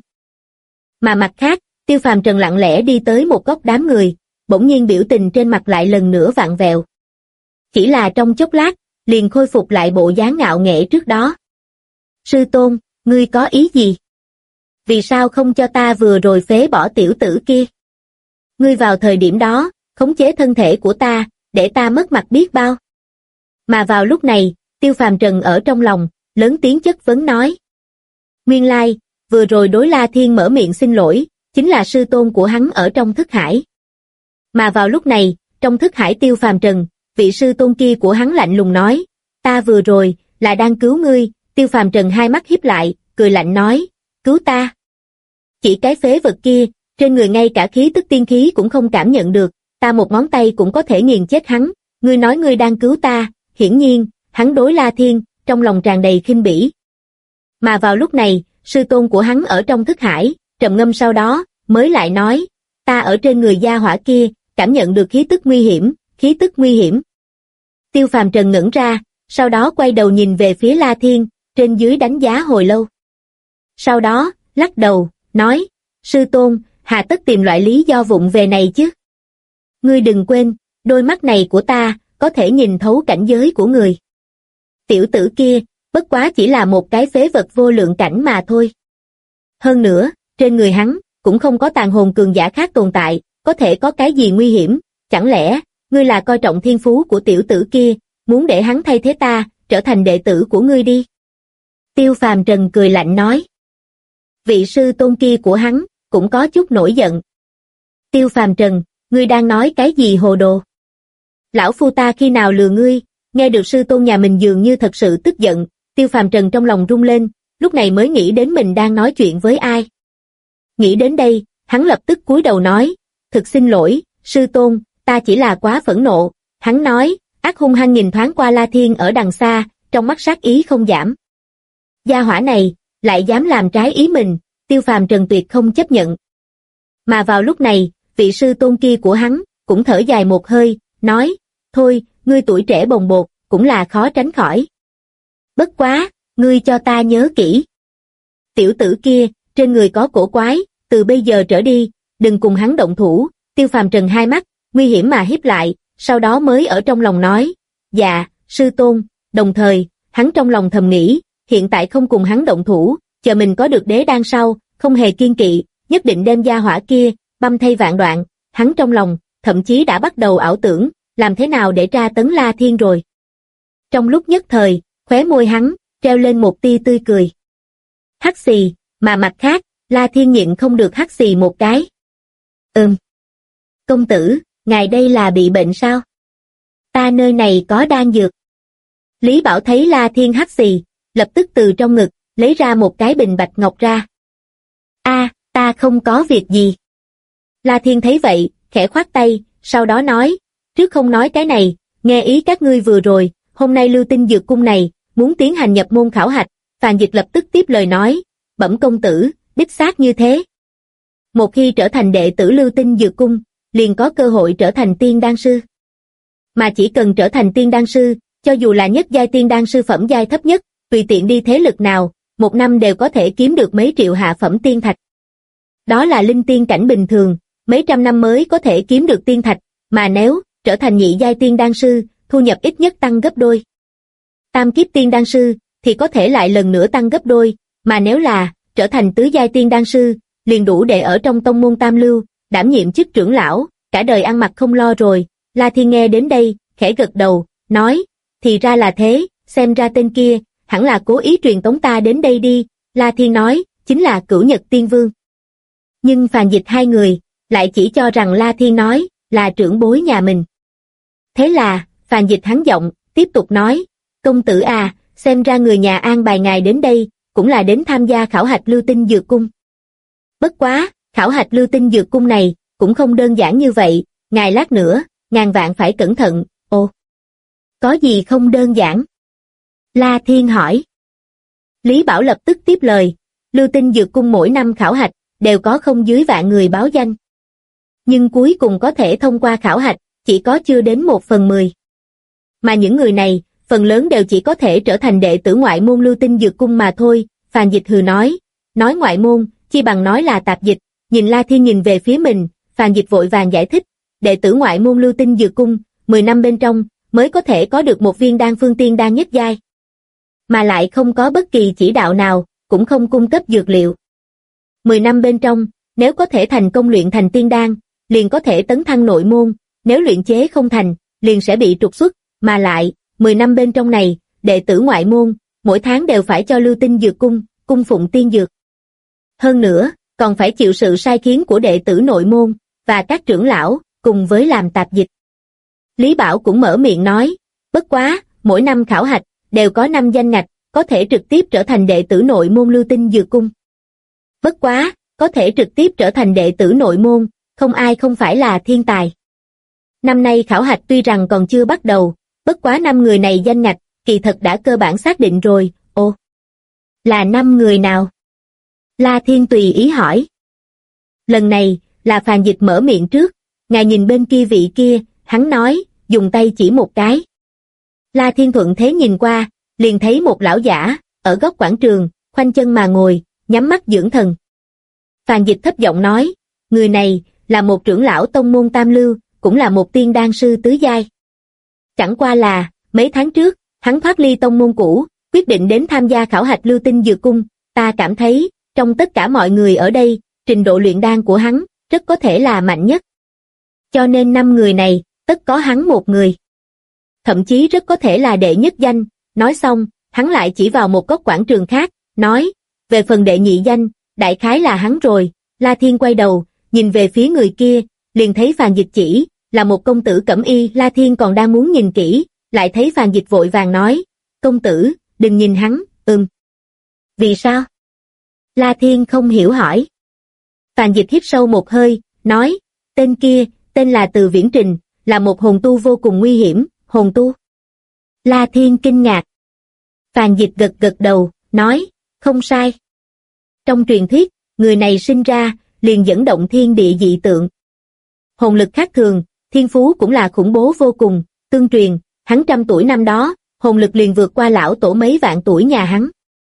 Mà mặt khác, Tiêu Phàm Trần lặng lẽ đi tới một góc đám người, bỗng nhiên biểu tình trên mặt lại lần nữa vặn vẹo. Chỉ là trong chốc lát, liền khôi phục lại bộ dáng ngạo nghễ trước đó. Sư tôn, ngươi có ý gì? Vì sao không cho ta vừa rồi phế bỏ tiểu tử kia? Ngươi vào thời điểm đó, khống chế thân thể của ta, để ta mất mặt biết bao. Mà vào lúc này, Tiêu Phàm Trần ở trong lòng, lớn tiếng chất vấn nói. Nguyên lai, vừa rồi đối La Thiên mở miệng xin lỗi, chính là sư tôn của hắn ở trong thức hải. Mà vào lúc này, trong thức hải Tiêu Phàm Trần, vị sư tôn kia của hắn lạnh lùng nói, ta vừa rồi, là đang cứu ngươi. Tiêu Phàm Trần hai mắt híp lại, cười lạnh nói, cứu ta. Chỉ cái phế vật kia, trên người ngay cả khí tức tiên khí cũng không cảm nhận được, ta một ngón tay cũng có thể nghiền chết hắn, ngươi nói ngươi đang cứu ta. Hiển nhiên, hắn đối La Thiên, trong lòng tràn đầy khinh bỉ. Mà vào lúc này, sư tôn của hắn ở trong thức hải, trầm ngâm sau đó, mới lại nói, ta ở trên người gia hỏa kia, cảm nhận được khí tức nguy hiểm, khí tức nguy hiểm. Tiêu Phàm Trần ngẩn ra, sau đó quay đầu nhìn về phía La Thiên, trên dưới đánh giá hồi lâu. Sau đó, lắc đầu, nói, sư tôn, hà tất tìm loại lý do vụng về này chứ. Ngươi đừng quên, đôi mắt này của ta, có thể nhìn thấu cảnh giới của người. Tiểu tử kia, bất quá chỉ là một cái phế vật vô lượng cảnh mà thôi. Hơn nữa, trên người hắn, cũng không có tàn hồn cường giả khác tồn tại, có thể có cái gì nguy hiểm, chẳng lẽ, ngươi là coi trọng thiên phú của tiểu tử kia, muốn để hắn thay thế ta, trở thành đệ tử của ngươi đi. Tiêu Phàm Trần cười lạnh nói. Vị sư tôn kia của hắn, cũng có chút nổi giận. Tiêu Phàm Trần, ngươi đang nói cái gì hồ đồ? Lão phu ta khi nào lừa ngươi? Nghe được sư tôn nhà mình dường như thật sự tức giận, Tiêu Phàm Trần trong lòng rung lên, lúc này mới nghĩ đến mình đang nói chuyện với ai. Nghĩ đến đây, hắn lập tức cúi đầu nói, thực xin lỗi, sư tôn, ta chỉ là quá phẫn nộ. Hắn nói, ác hung hăng nhìn thoáng qua La Thiên ở đằng xa, trong mắt sát ý không giảm. Gia hỏa này, lại dám làm trái ý mình, Tiêu Phàm Trần tuyệt không chấp nhận. Mà vào lúc này, vị sư tôn kia của hắn, cũng thở dài một hơi, nói, thôi, ngươi tuổi trẻ bồng bột, cũng là khó tránh khỏi. Bất quá, ngươi cho ta nhớ kỹ. Tiểu tử kia, trên người có cổ quái, từ bây giờ trở đi, đừng cùng hắn động thủ. Tiêu Phàm Trần hai mắt, nguy hiểm mà híp lại, sau đó mới ở trong lòng nói, dạ, sư tôn. Đồng thời, hắn trong lòng thầm nghĩ, hiện tại không cùng hắn động thủ, chờ mình có được đế đan sau, không hề kiên kỵ, nhất định đem gia hỏa kia, băm thay vạn đoạn. Hắn trong lòng, thậm chí đã bắt đầu ảo tưởng, làm thế nào để tra tấn La Thiên rồi. Trong lúc nhất thời, khóe môi hắn, treo lên một tia tươi cười. Hắt xì, mà mặt khác, La Thiên nhịn không được hắt xì một cái. Công tử, ngài đây là bị bệnh sao? Ta nơi này có đan dược. Lý Bảo thấy La Thiên hắt xì, lập tức từ trong ngực, lấy ra một cái bình bạch ngọc ra. Ta không có việc gì. La Thiên thấy vậy, khẽ khoát tay, sau đó nói, trước không nói cái này, nghe ý các ngươi vừa rồi, hôm nay Lưu Tinh Dược Cung này, muốn tiến hành nhập môn khảo hạch. Phàn Dịch lập tức tiếp lời nói, bẩm công tử, đích xác như thế. Một khi trở thành đệ tử Lưu Tinh Dược Cung, liền có cơ hội trở thành tiên đan sư. Mà chỉ cần trở thành tiên đan sư, cho dù là nhất giai tiên đan sư phẩm giai thấp nhất, tùy tiện đi thế lực nào, một năm đều có thể kiếm được mấy triệu hạ phẩm tiên thạch. Đó là linh tiên cảnh bình thường, mấy trăm năm mới có thể kiếm được tiên thạch, mà nếu trở thành nhị giai tiên đan sư, thu nhập ít nhất tăng gấp đôi. Tam kiếp tiên đan sư thì có thể lại lần nữa tăng gấp đôi, mà nếu là trở thành tứ giai tiên đan sư, liền đủ để ở trong tông môn tam lưu, đảm nhiệm chức trưởng lão, cả đời ăn mặc không lo rồi. La Thiên nghe đến đây, khẽ gật đầu, nói, thì ra là thế, xem ra tên kia, hẳn là cố ý truyền tống ta đến đây đi. La Thiên nói, chính là Cửu Nhật Tiên Vương. Nhưng Phàn Dịch hai người, lại chỉ cho rằng La Thiên nói, là trưởng bối nhà mình. Thế là, Phàn Dịch hắn giọng, tiếp tục nói, công tử à, xem ra người nhà an bài ngài đến đây, cũng là đến tham gia khảo hạch Lưu Tinh Dược Cung. Bất quá, khảo hạch Lưu Tinh Dược Cung này, cũng không đơn giản như vậy, ngài lát nữa, ngàn vạn phải cẩn thận. Ồ, có gì không đơn giản? La Thiên hỏi. Lý Bảo lập tức tiếp lời, Lưu Tinh Dược Cung mỗi năm khảo hạch, đều có không dưới vạn người báo danh. Nhưng cuối cùng có thể thông qua khảo hạch, chỉ có chưa đến 1/10. Mà những người này, phần lớn đều chỉ có thể trở thành đệ tử ngoại môn Lưu Tinh Dược Cung mà thôi. Phàn Dịch hừ nói ngoại môn, chi bằng nói là tạp dịch. Nhìn La Thiên nhìn về phía mình, Phàn Dịch vội vàng giải thích, đệ tử ngoại môn Lưu Tinh Dược Cung, 10 năm bên trong mới có thể có được một viên đan phương tiên đan nhất giai, mà lại không có bất kỳ chỉ đạo nào, cũng không cung cấp dược liệu. 10 năm bên trong, nếu có thể thành công luyện thành tiên đan, liền có thể tấn thăng nội môn, nếu luyện chế không thành, liền sẽ bị trục xuất, mà lại, 10 năm bên trong này, đệ tử ngoại môn, mỗi tháng đều phải cho Lưu Tinh Dược Cung, cung phụng tiên dược. Hơn nữa, còn phải chịu sự sai khiến của đệ tử nội môn, và các trưởng lão, cùng với làm tạp dịch. Lý Bảo cũng mở miệng nói, bất quá, mỗi năm khảo hạch, đều có 5 danh ngạch, có thể trực tiếp trở thành đệ tử nội môn Lưu Tinh Dược Cung. Bất quá, có thể trực tiếp trở thành đệ tử nội môn, không ai không phải là thiên tài. Năm nay khảo hạch tuy rằng còn chưa bắt đầu, bất quá 5 người này danh ngạch, kỳ thật đã cơ bản xác định rồi. Ồ, là 5 người nào? La Thiên tùy ý hỏi. Lần này, là Phàn Dịch mở miệng trước, ngài nhìn bên kia vị kia, hắn nói, dùng tay chỉ một cái. La Thiên thuận thế nhìn qua, liền thấy một lão giả, ở góc quảng trường, khoanh chân mà ngồi, nhắm mắt dưỡng thần. Phàn Dịch thấp giọng nói, người này, là một trưởng lão tông môn Tam Lưu, cũng là một tiên đan sư tứ giai. Chẳng qua là, mấy tháng trước, hắn thoát ly tông môn cũ, quyết định đến tham gia khảo hạch Lưu Tinh Dược Cung, ta cảm thấy, trong tất cả mọi người ở đây, trình độ luyện đan của hắn, rất có thể là mạnh nhất. Cho nên 5 người này, tất có hắn một người. Thậm chí rất có thể là đệ nhất danh, nói xong, hắn lại chỉ vào một góc quảng trường khác, nói, về phần đệ nhị danh, đại khái là hắn rồi. La Thiên quay đầu, nhìn về phía người kia, liền thấy Phàn Dịch chỉ, là một công tử cẩm y. La Thiên còn đang muốn nhìn kỹ, lại thấy Phàn Dịch vội vàng nói, công tử, đừng nhìn hắn. Vì sao? La Thiên không hiểu hỏi. Phàn Dịch hít sâu một hơi, nói, tên kia, tên là Từ Viễn Trình, là một hồn tu vô cùng nguy hiểm. Hồn tu? La Thiên kinh ngạc. Phàn Dịch gật gật đầu, nói, không sai. Trong truyền thuyết, người này sinh ra, liền dẫn động thiên địa dị tượng. Hồn lực khác thường, thiên phú cũng là khủng bố vô cùng, tương truyền, hắn 100 tuổi năm đó, hồn lực liền vượt qua lão tổ mấy vạn tuổi nhà hắn.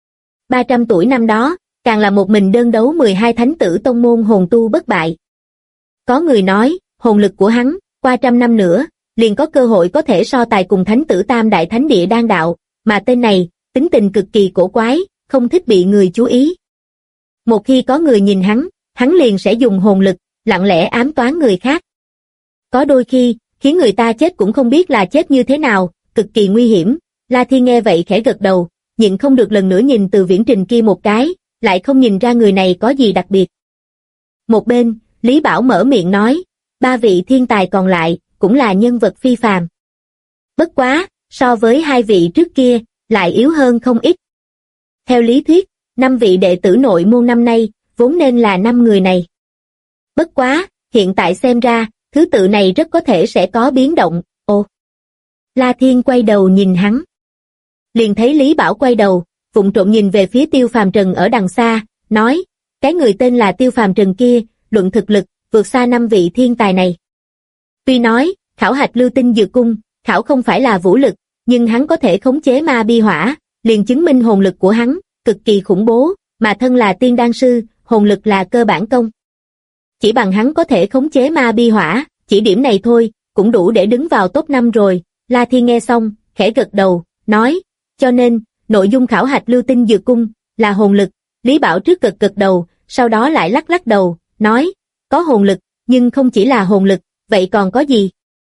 300 tuổi năm đó, càng là một mình đơn đấu 12 thánh tử tông môn hồn tu bất bại. Có người nói, hồn lực của hắn, qua 100 năm nữa, liền có cơ hội có thể so tài cùng thánh tử tam đại thánh địa đan đạo, mà tên này, tính tình cực kỳ cổ quái, không thích bị người chú ý. Một khi có người nhìn hắn liền sẽ dùng hồn lực, lặng lẽ ám toán người khác. Có đôi khi, khiến người ta chết cũng không biết là chết như thế nào, cực kỳ nguy hiểm. La Thiên nghe vậy khẽ gật đầu, nhịn không được lần nữa nhìn Từ Viễn Trình kia một cái, lại không nhìn ra người này có gì đặc biệt. Một bên, Lý Bảo mở miệng nói, 3 vị thiên tài còn lại, cũng là nhân vật phi phàm. Bất quá, so với 2 vị trước kia, lại yếu hơn không ít. Theo lý thuyết, 5 vị đệ tử nội môn năm nay, vốn nên là 5 người này. Bất quá, hiện tại xem ra, thứ tự này rất có thể sẽ có biến động. Ồ! La Thiên quay đầu nhìn hắn. Liền thấy Lý Bảo quay đầu, vụng trộm nhìn về phía Tiêu Phàm Trần ở đằng xa, nói, cái người tên là Tiêu Phàm Trần kia, luận thực lực, vượt xa 5 vị thiên tài này. Tuy nói, khảo hạch Lưu Tinh Dược Cung, khảo không phải là vũ lực, nhưng hắn có thể khống chế ma bi hỏa, liền chứng minh hồn lực của hắn, cực kỳ khủng bố, mà thân là tiên đan sư, hồn lực là cơ bản công. Chỉ bằng hắn có thể khống chế ma bi hỏa, chỉ điểm này thôi, cũng đủ để đứng vào top 5 rồi. La Thiên nghe xong, khẽ gật đầu, nói, cho nên, nội dung khảo hạch Lưu Tinh Dược Cung, là hồn lực. Lý Bảo trước gật đầu, sau đó lại lắc đầu, nói, có hồn lực, nhưng không chỉ là hồn lực, vậy còn có gì?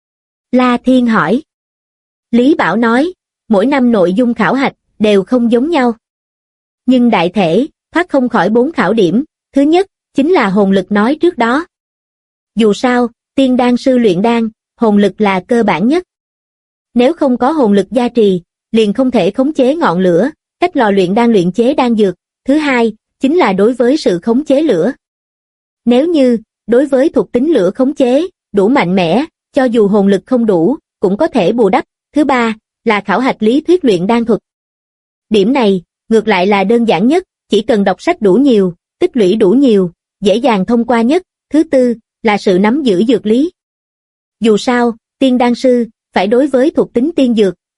La Thiên hỏi. Lý Bảo nói, mỗi năm nội dung khảo hạch, đều không giống nhau. Nhưng đại thể, thoát không khỏi 4 khảo điểm, thứ nhất, chính là hồn lực nói trước đó. Dù sao, tiên đan sư luyện đan, hồn lực là cơ bản nhất. Nếu không có hồn lực gia trì, liền không thể khống chế ngọn lửa, cách lò luyện đan luyện chế đan dược. Thứ hai, chính là đối với sự khống chế lửa. Nếu như, đối với thuộc tính lửa khống chế, đủ mạnh mẽ, cho dù hồn lực không đủ, cũng có thể bù đắp. Thứ ba, là khảo hạch lý thuyết luyện đan thuật. Điểm này, ngược lại là đơn giản nhất, chỉ cần đọc sách đủ nhiều, tích lũy đủ nhiều, dễ dàng thông qua nhất. Thứ tư, là sự nắm giữ dược lý. Dù sao, tiên đan sư, phải đối với thuộc tính tiên dược,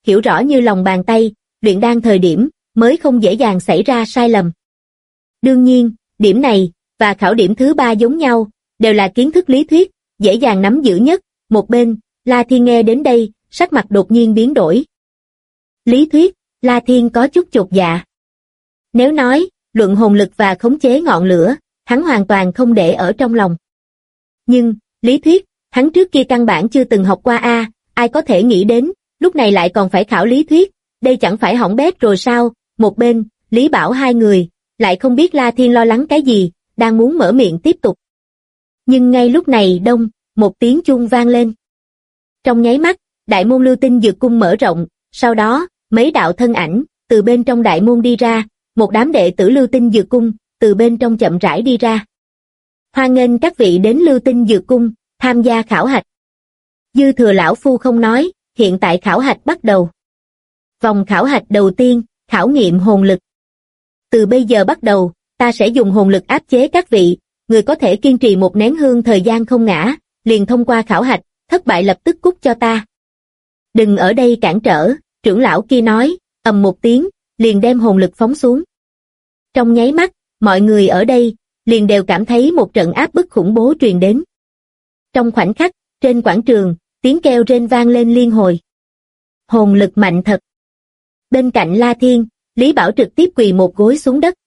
hiểu rõ như lòng bàn tay, luyện đan thời điểm, mới không dễ dàng xảy ra sai lầm. Đương nhiên, điểm này, và khảo điểm thứ 3 giống nhau, đều là kiến thức lý thuyết, dễ dàng nắm giữ nhất. Một bên, La Thiên nghe đến đây, sắc mặt đột nhiên biến đổi. Lý thuyết, La Thiên có chút chột dạ. Nếu nói, luận hồn lực và khống chế ngọn lửa, hắn hoàn toàn không để ở trong lòng. Nhưng, lý thuyết, hắn trước kia căn bản chưa từng học qua ai có thể nghĩ đến, lúc này lại còn phải khảo lý thuyết, đây chẳng phải hỏng bét rồi sao? Một bên, Lý Bảo hai người, lại không biết La Thiên lo lắng cái gì, đang muốn mở miệng tiếp tục. Nhưng ngay lúc này đông, một tiếng chuông vang lên. Trong nháy mắt, đại môn Lưu Tinh Dược Cung mở rộng, sau đó, mấy đạo thân ảnh, từ bên trong đại môn đi ra, một đám đệ tử Lưu Tinh Dược Cung, từ bên trong chậm rãi đi ra. Hoan nghênh các vị đến Lưu Tinh Dược Cung, tham gia khảo hạch. Dư Thừa lão phu không nói, hiện tại khảo hạch bắt đầu. Vòng khảo hạch đầu tiên, khảo nghiệm hồn lực. Từ bây giờ bắt đầu, ta sẽ dùng hồn lực áp chế các vị, người có thể kiên trì một nén hương thời gian không ngã, liền thông qua khảo hạch, thất bại lập tức cút cho ta. Đừng ở đây cản trở, trưởng lão kia nói, ầm một tiếng, liền đem hồn lực phóng xuống. Trong nháy mắt, mọi người ở đây, liền đều cảm thấy một trận áp bức khủng bố truyền đến. Trong khoảnh khắc, trên quảng trường, tiếng kêu rên vang lên liên hồi. Hồn lực mạnh thật. Bên cạnh La Thiên, Lý Bảo trực tiếp quỳ một gối xuống đất.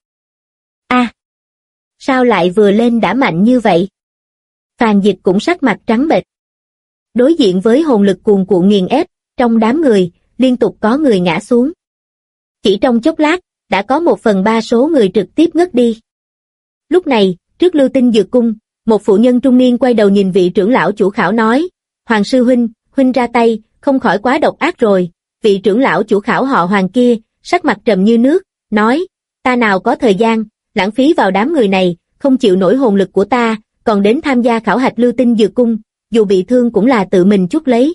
Sao lại vừa lên đã mạnh như vậy? Phàn Dịch cũng sắc mặt trắng bệch. Đối diện với hồn lực cuồn cuộn nghiền ép, trong đám người, liên tục có người ngã xuống. Chỉ trong chốc lát, đã có 1/3 số người trực tiếp ngất đi. Lúc này, trước Lưu Tinh Dược Cung, một phụ nhân trung niên quay đầu nhìn vị trưởng lão chủ khảo nói, Hoàng sư huynh ra tay, không khỏi quá độc ác rồi. Vị trưởng lão chủ khảo họ Hoàng kia, sắc mặt trầm như nước, nói, ta nào có thời gian, lãng phí vào đám người này, không chịu nổi hồn lực của ta, còn đến tham gia khảo hạch Lưu Tinh Dược Cung, dù bị thương cũng là tự mình chuốc lấy.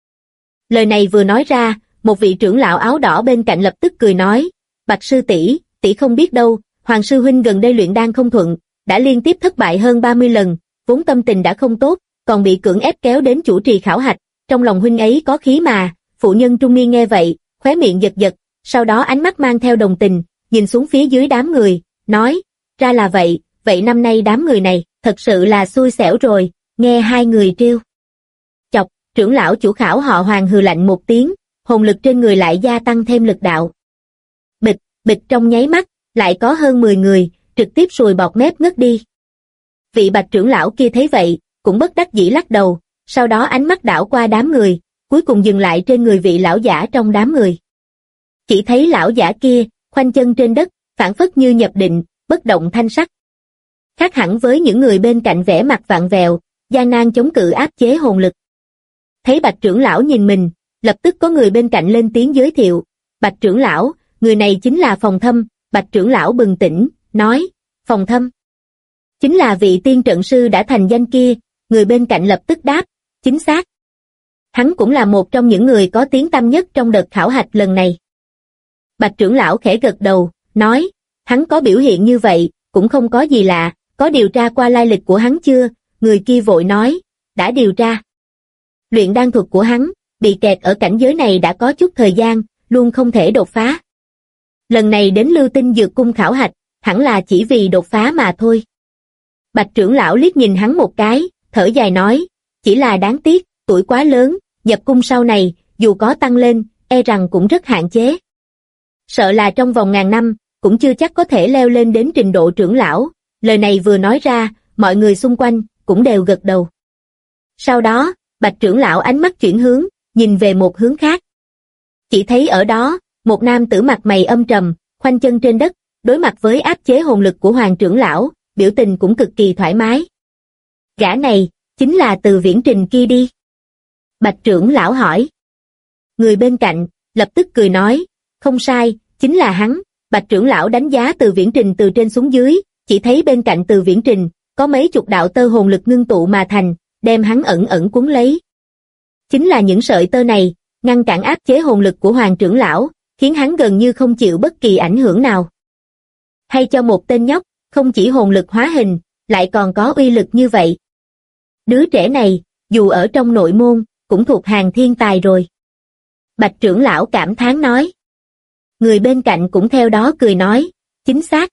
Lời này vừa nói ra, một vị trưởng lão áo đỏ bên cạnh lập tức cười nói, Bạch sư tỷ không biết đâu, Hoàng sư huynh gần đây luyện đan không thuận, đã liên tiếp thất bại hơn 30 lần, vốn tâm tình đã không tốt, còn bị cưỡng ép kéo đến chủ trì khảo hạch, trong lòng huynh ấy có khí mà. Phụ nhân trung niên nghe vậy, khóe miệng giật giật, sau đó ánh mắt mang theo đồng tình, nhìn xuống phía dưới đám người, nói, ra là vậy, vậy năm nay đám người này, thật sự là xui xẻo rồi, nghe hai người trêu chọc, trưởng lão chủ khảo họ Hoàng hừ lạnh một tiếng, hồn lực trên người lại gia tăng thêm lực đạo. Bịch, bịch trong nháy mắt, lại có hơn 10 người, trực tiếp sùi bọt mép ngất đi. Vị Bạch trưởng lão kia thấy vậy, cũng bất đắc dĩ lắc đầu, sau đó ánh mắt đảo qua đám người, cuối cùng dừng lại trên người vị lão giả trong đám người. Chỉ thấy lão giả kia, khoanh chân trên đất, phảng phất như nhập định, bất động thanh sắc. Khác hẳn với những người bên cạnh vẻ mặt vặn vẹo, gian nan chống cự áp chế hồn lực. Thấy Bạch trưởng lão nhìn mình, lập tức có người bên cạnh lên tiếng giới thiệu, Bạch trưởng lão, người này chính là Phòng Thâm. Bạch trưởng lão bừng tỉnh, nói, Phòng Thâm. Chính là vị tiên trận sư đã thành danh kia, người bên cạnh lập tức đáp, chính xác. Hắn cũng là một trong những người có tiếng tăm nhất trong đợt khảo hạch lần này. Bạch trưởng lão khẽ gật đầu, nói, hắn có biểu hiện như vậy, cũng không có gì lạ, có điều tra qua lai lịch của hắn chưa? Người kia vội nói, đã điều tra. Luyện đan thuật của hắn, bị kẹt ở cảnh giới này đã có chút thời gian, luôn không thể đột phá. Lần này đến Lưu Tinh Dược Cung khảo hạch, hẳn là chỉ vì đột phá mà thôi. Bạch trưởng lão liếc nhìn hắn một cái, thở dài nói, chỉ là đáng tiếc, tuổi quá lớn, nhập cung sau này, dù có tăng lên, e rằng cũng rất hạn chế. Sợ là trong vòng ngàn năm, cũng chưa chắc có thể leo lên đến trình độ trưởng lão. Lời này vừa nói ra, mọi người xung quanh, cũng đều gật đầu. Sau đó, Bạch trưởng lão ánh mắt chuyển hướng, nhìn về một hướng khác. Chỉ thấy ở đó, một nam tử mặt mày âm trầm, khoanh chân trên đất, đối mặt với áp chế hồn lực của Hoàng trưởng lão, biểu tình cũng cực kỳ thoải mái. Gã này, chính là Từ Viễn Trình kia đi. Bạch trưởng lão hỏi. Người bên cạnh, lập tức cười nói, không sai, chính là hắn. Bạch trưởng lão đánh giá Từ Viễn Trình từ trên xuống dưới, chỉ thấy bên cạnh Từ Viễn Trình, có mấy chục đạo tơ hồn lực ngưng tụ mà thành, đem hắn ẩn ẩn cuốn lấy. Chính là những sợi tơ này, ngăn cản áp chế hồn lực của Hoàng trưởng lão, khiến hắn gần như không chịu bất kỳ ảnh hưởng nào. Hay cho một tên nhóc, không chỉ hồn lực hóa hình, lại còn có uy lực như vậy. Đứa trẻ này, dù ở trong nội môn, cũng thuộc hàng thiên tài rồi. Bạch trưởng lão cảm thán nói. Người bên cạnh cũng theo đó cười nói, chính xác.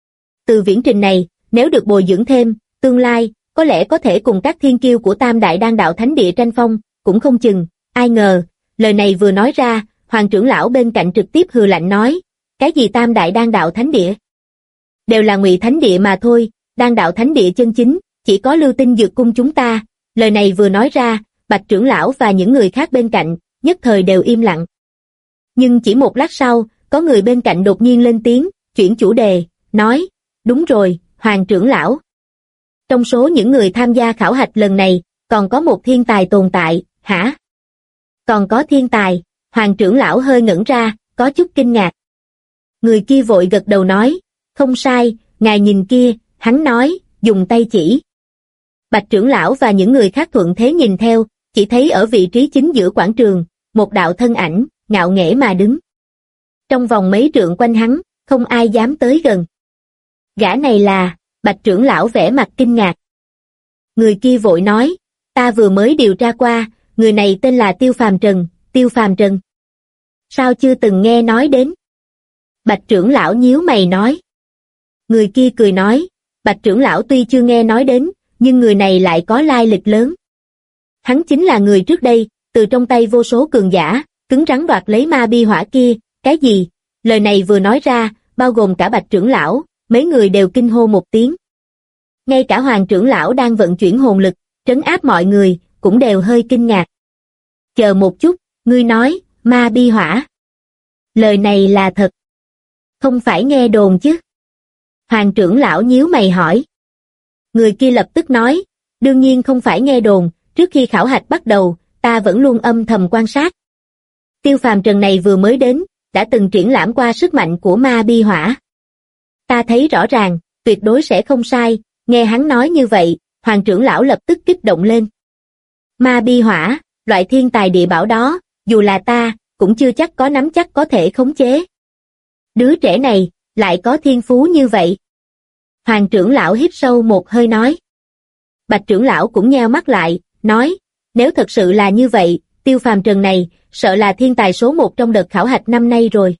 Từ viễn trình này, nếu được bồi dưỡng thêm, tương lai, có lẽ có thể cùng các thiên kiêu của Tam Đại Đan Đạo Thánh Địa tranh phong, cũng không chừng. Ai ngờ, lời này vừa nói ra, Hoàng trưởng lão bên cạnh trực tiếp hừ lạnh nói, cái gì Tam Đại Đan Đạo Thánh Địa? Đều là Ngụy Thánh Địa mà thôi, Đan Đạo Thánh Địa chân chính, chỉ có Lưu Tinh Dược Cung chúng ta. Lời này vừa nói ra, Bạch trưởng lão và những người khác bên cạnh, nhất thời đều im lặng. Nhưng chỉ một lát sau, có người bên cạnh đột nhiên lên tiếng, chuyển chủ đề, nói, đúng rồi, Hoàng trưởng lão. Trong số những người tham gia khảo hạch lần này, còn có một thiên tài tồn tại, hả? Còn có thiên tài, Hoàng trưởng lão hơi ngẩn ra, có chút kinh ngạc. Người kia vội gật đầu nói, không sai, ngài nhìn kia, hắn nói, dùng tay chỉ. Bạch trưởng lão và những người khác thuận thế nhìn theo, chỉ thấy ở vị trí chính giữa quảng trường, một đạo thân ảnh, ngạo nghễ mà đứng. Trong vòng mấy trượng quanh hắn, không ai dám tới gần. Gã này là, Bạch trưởng lão vẻ mặt kinh ngạc. Người kia vội nói, ta vừa mới điều tra qua, người này tên là Tiêu Phàm Trần, Tiêu Phàm Trần. Sao chưa từng nghe nói đến? Bạch trưởng lão nhíu mày nói. Người kia cười nói, Bạch trưởng lão tuy chưa nghe nói đến, nhưng người này lại có lai lịch lớn. Hắn chính là người trước đây, từ trong tay vô số cường giả, cứng rắn đoạt lấy ma bi hỏa kia, cái gì? Lời này vừa nói ra, bao gồm cả Bạch trưởng lão, mấy người đều kinh hô một tiếng. Ngay cả Hoàng trưởng lão đang vận chuyển hồn lực, trấn áp mọi người, cũng đều hơi kinh ngạc. Chờ một chút, ngươi nói, ma bi hỏa. Lời này là thật. Không phải nghe đồn chứ? Hoàng trưởng lão nhíu mày hỏi. Người kia lập tức nói, đương nhiên không phải nghe đồn, trước khi khảo hạch bắt đầu, ta vẫn luôn âm thầm quan sát. Tiêu Phàm Trần này vừa mới đến, đã từng triển lãm qua sức mạnh của ma bi hỏa. Ta thấy rõ ràng, tuyệt đối sẽ không sai, nghe hắn nói như vậy, Hoàng trưởng lão lập tức kích động lên. Ma bi hỏa, loại thiên tài địa bảo đó, dù là ta, cũng chưa chắc có nắm chắc có thể khống chế. Đứa trẻ này, lại có thiên phú như vậy. Hoàng trưởng lão hít sâu một hơi nói. Bạch trưởng lão cũng nheo mắt lại, nói, nếu thật sự là như vậy, Tiêu Phàm Trần này, sợ là thiên tài số 1 trong đợt khảo hạch năm nay rồi.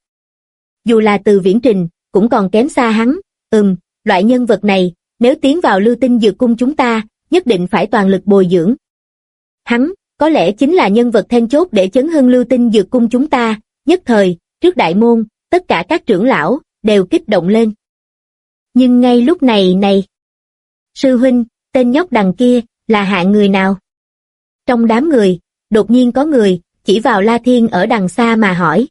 Dù là từ viễn trình, cũng còn kém xa hắn, loại nhân vật này, nếu tiến vào Lưu Tinh Dược Cung chúng ta, nhất định phải toàn lực bồi dưỡng. Hắn, có lẽ chính là nhân vật then chốt để chấn hưng Lưu Tinh Dược Cung chúng ta, nhất thời, trước đại môn, tất cả các trưởng lão, đều kích động lên. Nhưng ngay lúc này, sư huynh, tên nhóc đằng kia, là hạng người nào? Trong đám người, đột nhiên có người, chỉ vào La Thiên ở đằng xa mà hỏi.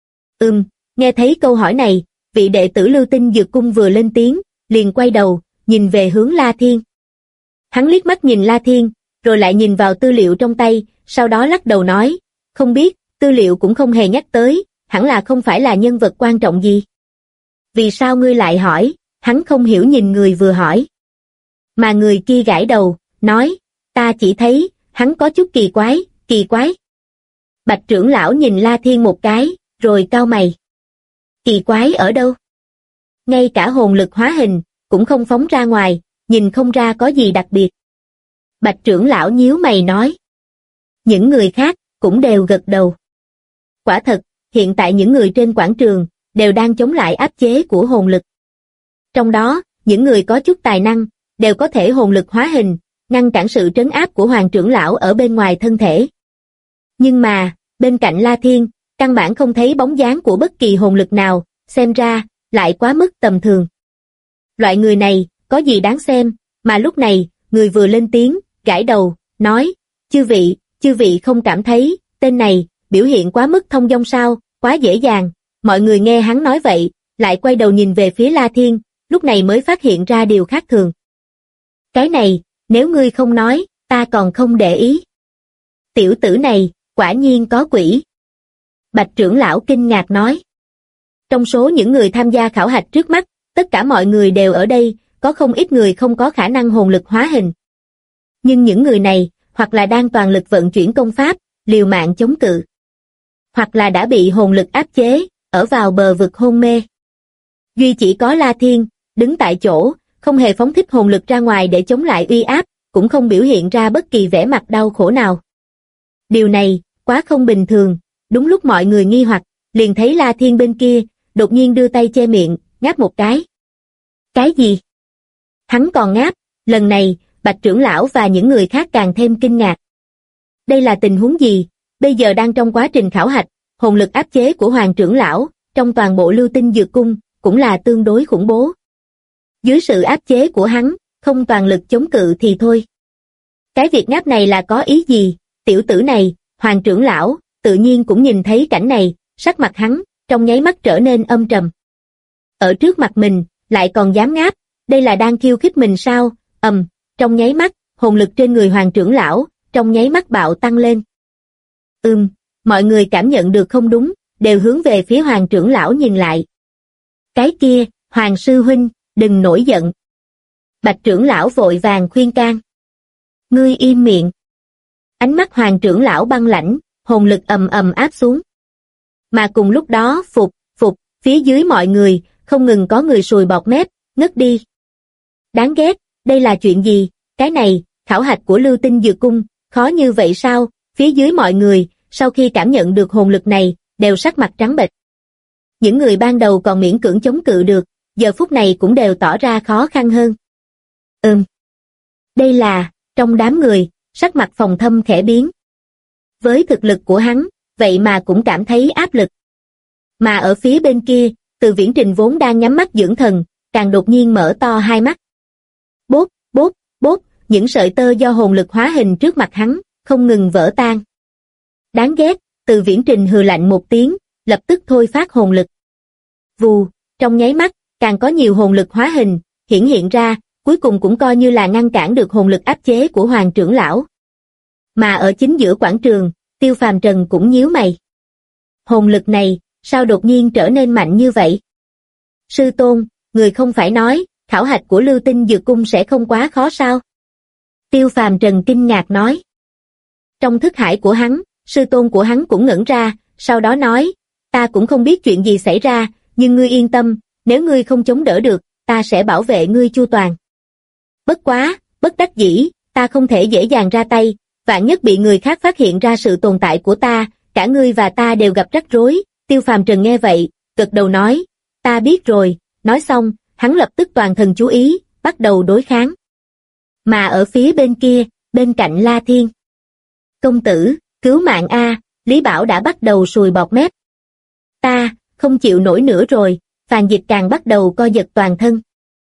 Nghe thấy câu hỏi này, vị đệ tử Lưu Tinh Dược Cung vừa lên tiếng, liền quay đầu, nhìn về hướng La Thiên. Hắn liếc mắt nhìn La Thiên, rồi lại nhìn vào tư liệu trong tay, sau đó lắc đầu nói, không biết, tư liệu cũng không hề nhắc tới, hẳn là không phải là nhân vật quan trọng gì. Vì sao ngươi lại hỏi? Hắn không hiểu nhìn người vừa hỏi. Mà người kia gãi đầu, nói, ta chỉ thấy, hắn có chút kỳ quái. Bạch trưởng lão nhìn La Thiên một cái, rồi cau mày. Kỳ quái ở đâu? Ngay cả hồn lực hóa hình, cũng không phóng ra ngoài, nhìn không ra có gì đặc biệt. Bạch trưởng lão nhíu mày nói. Những người khác, cũng đều gật đầu. Quả thật, hiện tại những người trên quảng trường, đều đang chống lại áp chế của hồn lực. Trong đó, những người có chút tài năng, đều có thể hồn lực hóa hình, ngăn cản sự trấn áp của Hoàng trưởng lão ở bên ngoài thân thể. Nhưng mà, bên cạnh La Thiên, căn bản không thấy bóng dáng của bất kỳ hồn lực nào, xem ra, lại quá mức tầm thường. Loại người này, có gì đáng xem, mà lúc này, người vừa lên tiếng, gãi đầu, nói, chư vị không cảm thấy, tên này, biểu hiện quá mức thông dong sao, quá dễ dàng. Mọi người nghe hắn nói vậy, lại quay đầu nhìn về phía La Thiên, lúc này mới phát hiện ra điều khác thường. Cái này, nếu ngươi không nói, ta còn không để ý. Tiểu tử này, quả nhiên có quỷ. Bạch trưởng lão kinh ngạc nói. Trong số những người tham gia khảo hạch trước mắt, tất cả mọi người đều ở đây, có không ít người không có khả năng hồn lực hóa hình. Nhưng những người này, hoặc là đang toàn lực vận chuyển công pháp, liều mạng chống cự. Hoặc là đã bị hồn lực áp chế, ở vào bờ vực hôn mê. Duy chỉ có La Thiên, đứng tại chỗ, không hề phóng thích hồn lực ra ngoài để chống lại uy áp, cũng không biểu hiện ra bất kỳ vẻ mặt đau khổ nào. Điều này, quá không bình thường, đúng lúc mọi người nghi hoặc, liền thấy La Thiên bên kia, đột nhiên đưa tay che miệng, ngáp một cái. Cái gì? Hắn còn ngáp, lần này, Bạch trưởng lão và những người khác càng thêm kinh ngạc. Đây là tình huống gì? Bây giờ đang trong quá trình khảo hạch, hồn lực áp chế của Hoàng trưởng lão, trong toàn bộ Lưu Tinh Dược Cung, cũng là tương đối khủng bố. Dưới sự áp chế của hắn, không toàn lực chống cự thì thôi. Cái việc ngáp này là có ý gì? Tiểu tử này, Hoàng trưởng lão, tự nhiên cũng nhìn thấy cảnh này, sắc mặt hắn, trong nháy mắt trở nên âm trầm. Ở trước mặt mình, lại còn dám ngáp, đây là đang khiêu khích mình sao? Trong nháy mắt, hồn lực trên người Hoàng trưởng lão, trong nháy mắt bạo tăng lên. Mọi người cảm nhận được không đúng, đều hướng về phía Hoàng trưởng lão nhìn lại. Cái kia, Hoàng sư huynh, đừng nổi giận. Bạch trưởng lão vội vàng khuyên can. Ngươi im miệng. Ánh mắt Hoàng trưởng lão băng lãnh, hồn lực ầm ầm áp xuống. Mà cùng lúc đó, phía dưới mọi người, không ngừng có người sùi bọt mép, ngất đi. Đáng ghét, đây là chuyện gì? Cái này, khảo hạch của Lưu Tinh Dược Cung, khó như vậy sao? Phía dưới mọi người, sau khi cảm nhận được hồn lực này, đều sắc mặt trắng bệch. Những người ban đầu còn miễn cưỡng chống cự được, giờ phút này cũng đều tỏ ra khó khăn hơn. Đây là, trong đám người, sắc mặt Phòng Thâm khẽ biến. Với thực lực của hắn, vậy mà cũng cảm thấy áp lực. Mà ở phía bên kia, Từ Viễn Trình vốn đang nhắm mắt dưỡng thần, càng đột nhiên mở to hai mắt. Bốp, bốp, bốp, những sợi tơ do hồn lực hóa hình trước mặt hắn, không ngừng vỡ tan. Đáng ghét, Từ Viễn Trình hừ lạnh một tiếng, lập tức thôi phát hồn lực. Vù, trong nháy mắt, càng có nhiều hồn lực hóa hình, hiện ra, cuối cùng cũng coi như là ngăn cản được hồn lực áp chế của Hoàng trưởng lão. Mà ở chính giữa quảng trường, Tiêu Phàm Trần cũng nhíu mày. Hồn lực này, sao đột nhiên trở nên mạnh như vậy? Sư tôn, người không phải nói, khảo hạch của Lưu Tinh Dược Cung sẽ không quá khó sao? Tiêu Phàm Trần kinh ngạc nói. Trong thức hải của hắn, sư tôn của hắn cũng ngẩn ra, sau đó nói, ta cũng không biết chuyện gì xảy ra, nhưng ngươi yên tâm, nếu ngươi không chống đỡ được, ta sẽ bảo vệ ngươi chu toàn. Bất quá, bất đắc dĩ, ta không thể dễ dàng ra tay, vạn nhất bị người khác phát hiện ra sự tồn tại của ta, cả ngươi và ta đều gặp rắc rối. Tiêu Phàm Trần nghe vậy, gật đầu nói, ta biết rồi, nói xong, hắn lập tức toàn thần chú ý, bắt đầu đối kháng. Mà ở phía bên kia, bên cạnh La Thiên. Công tử, cứu mạng a, Lý Bảo đã bắt đầu sùi bọt mép. Ta, không chịu nổi nữa rồi, Phàn Dịch càng bắt đầu co giật toàn thân.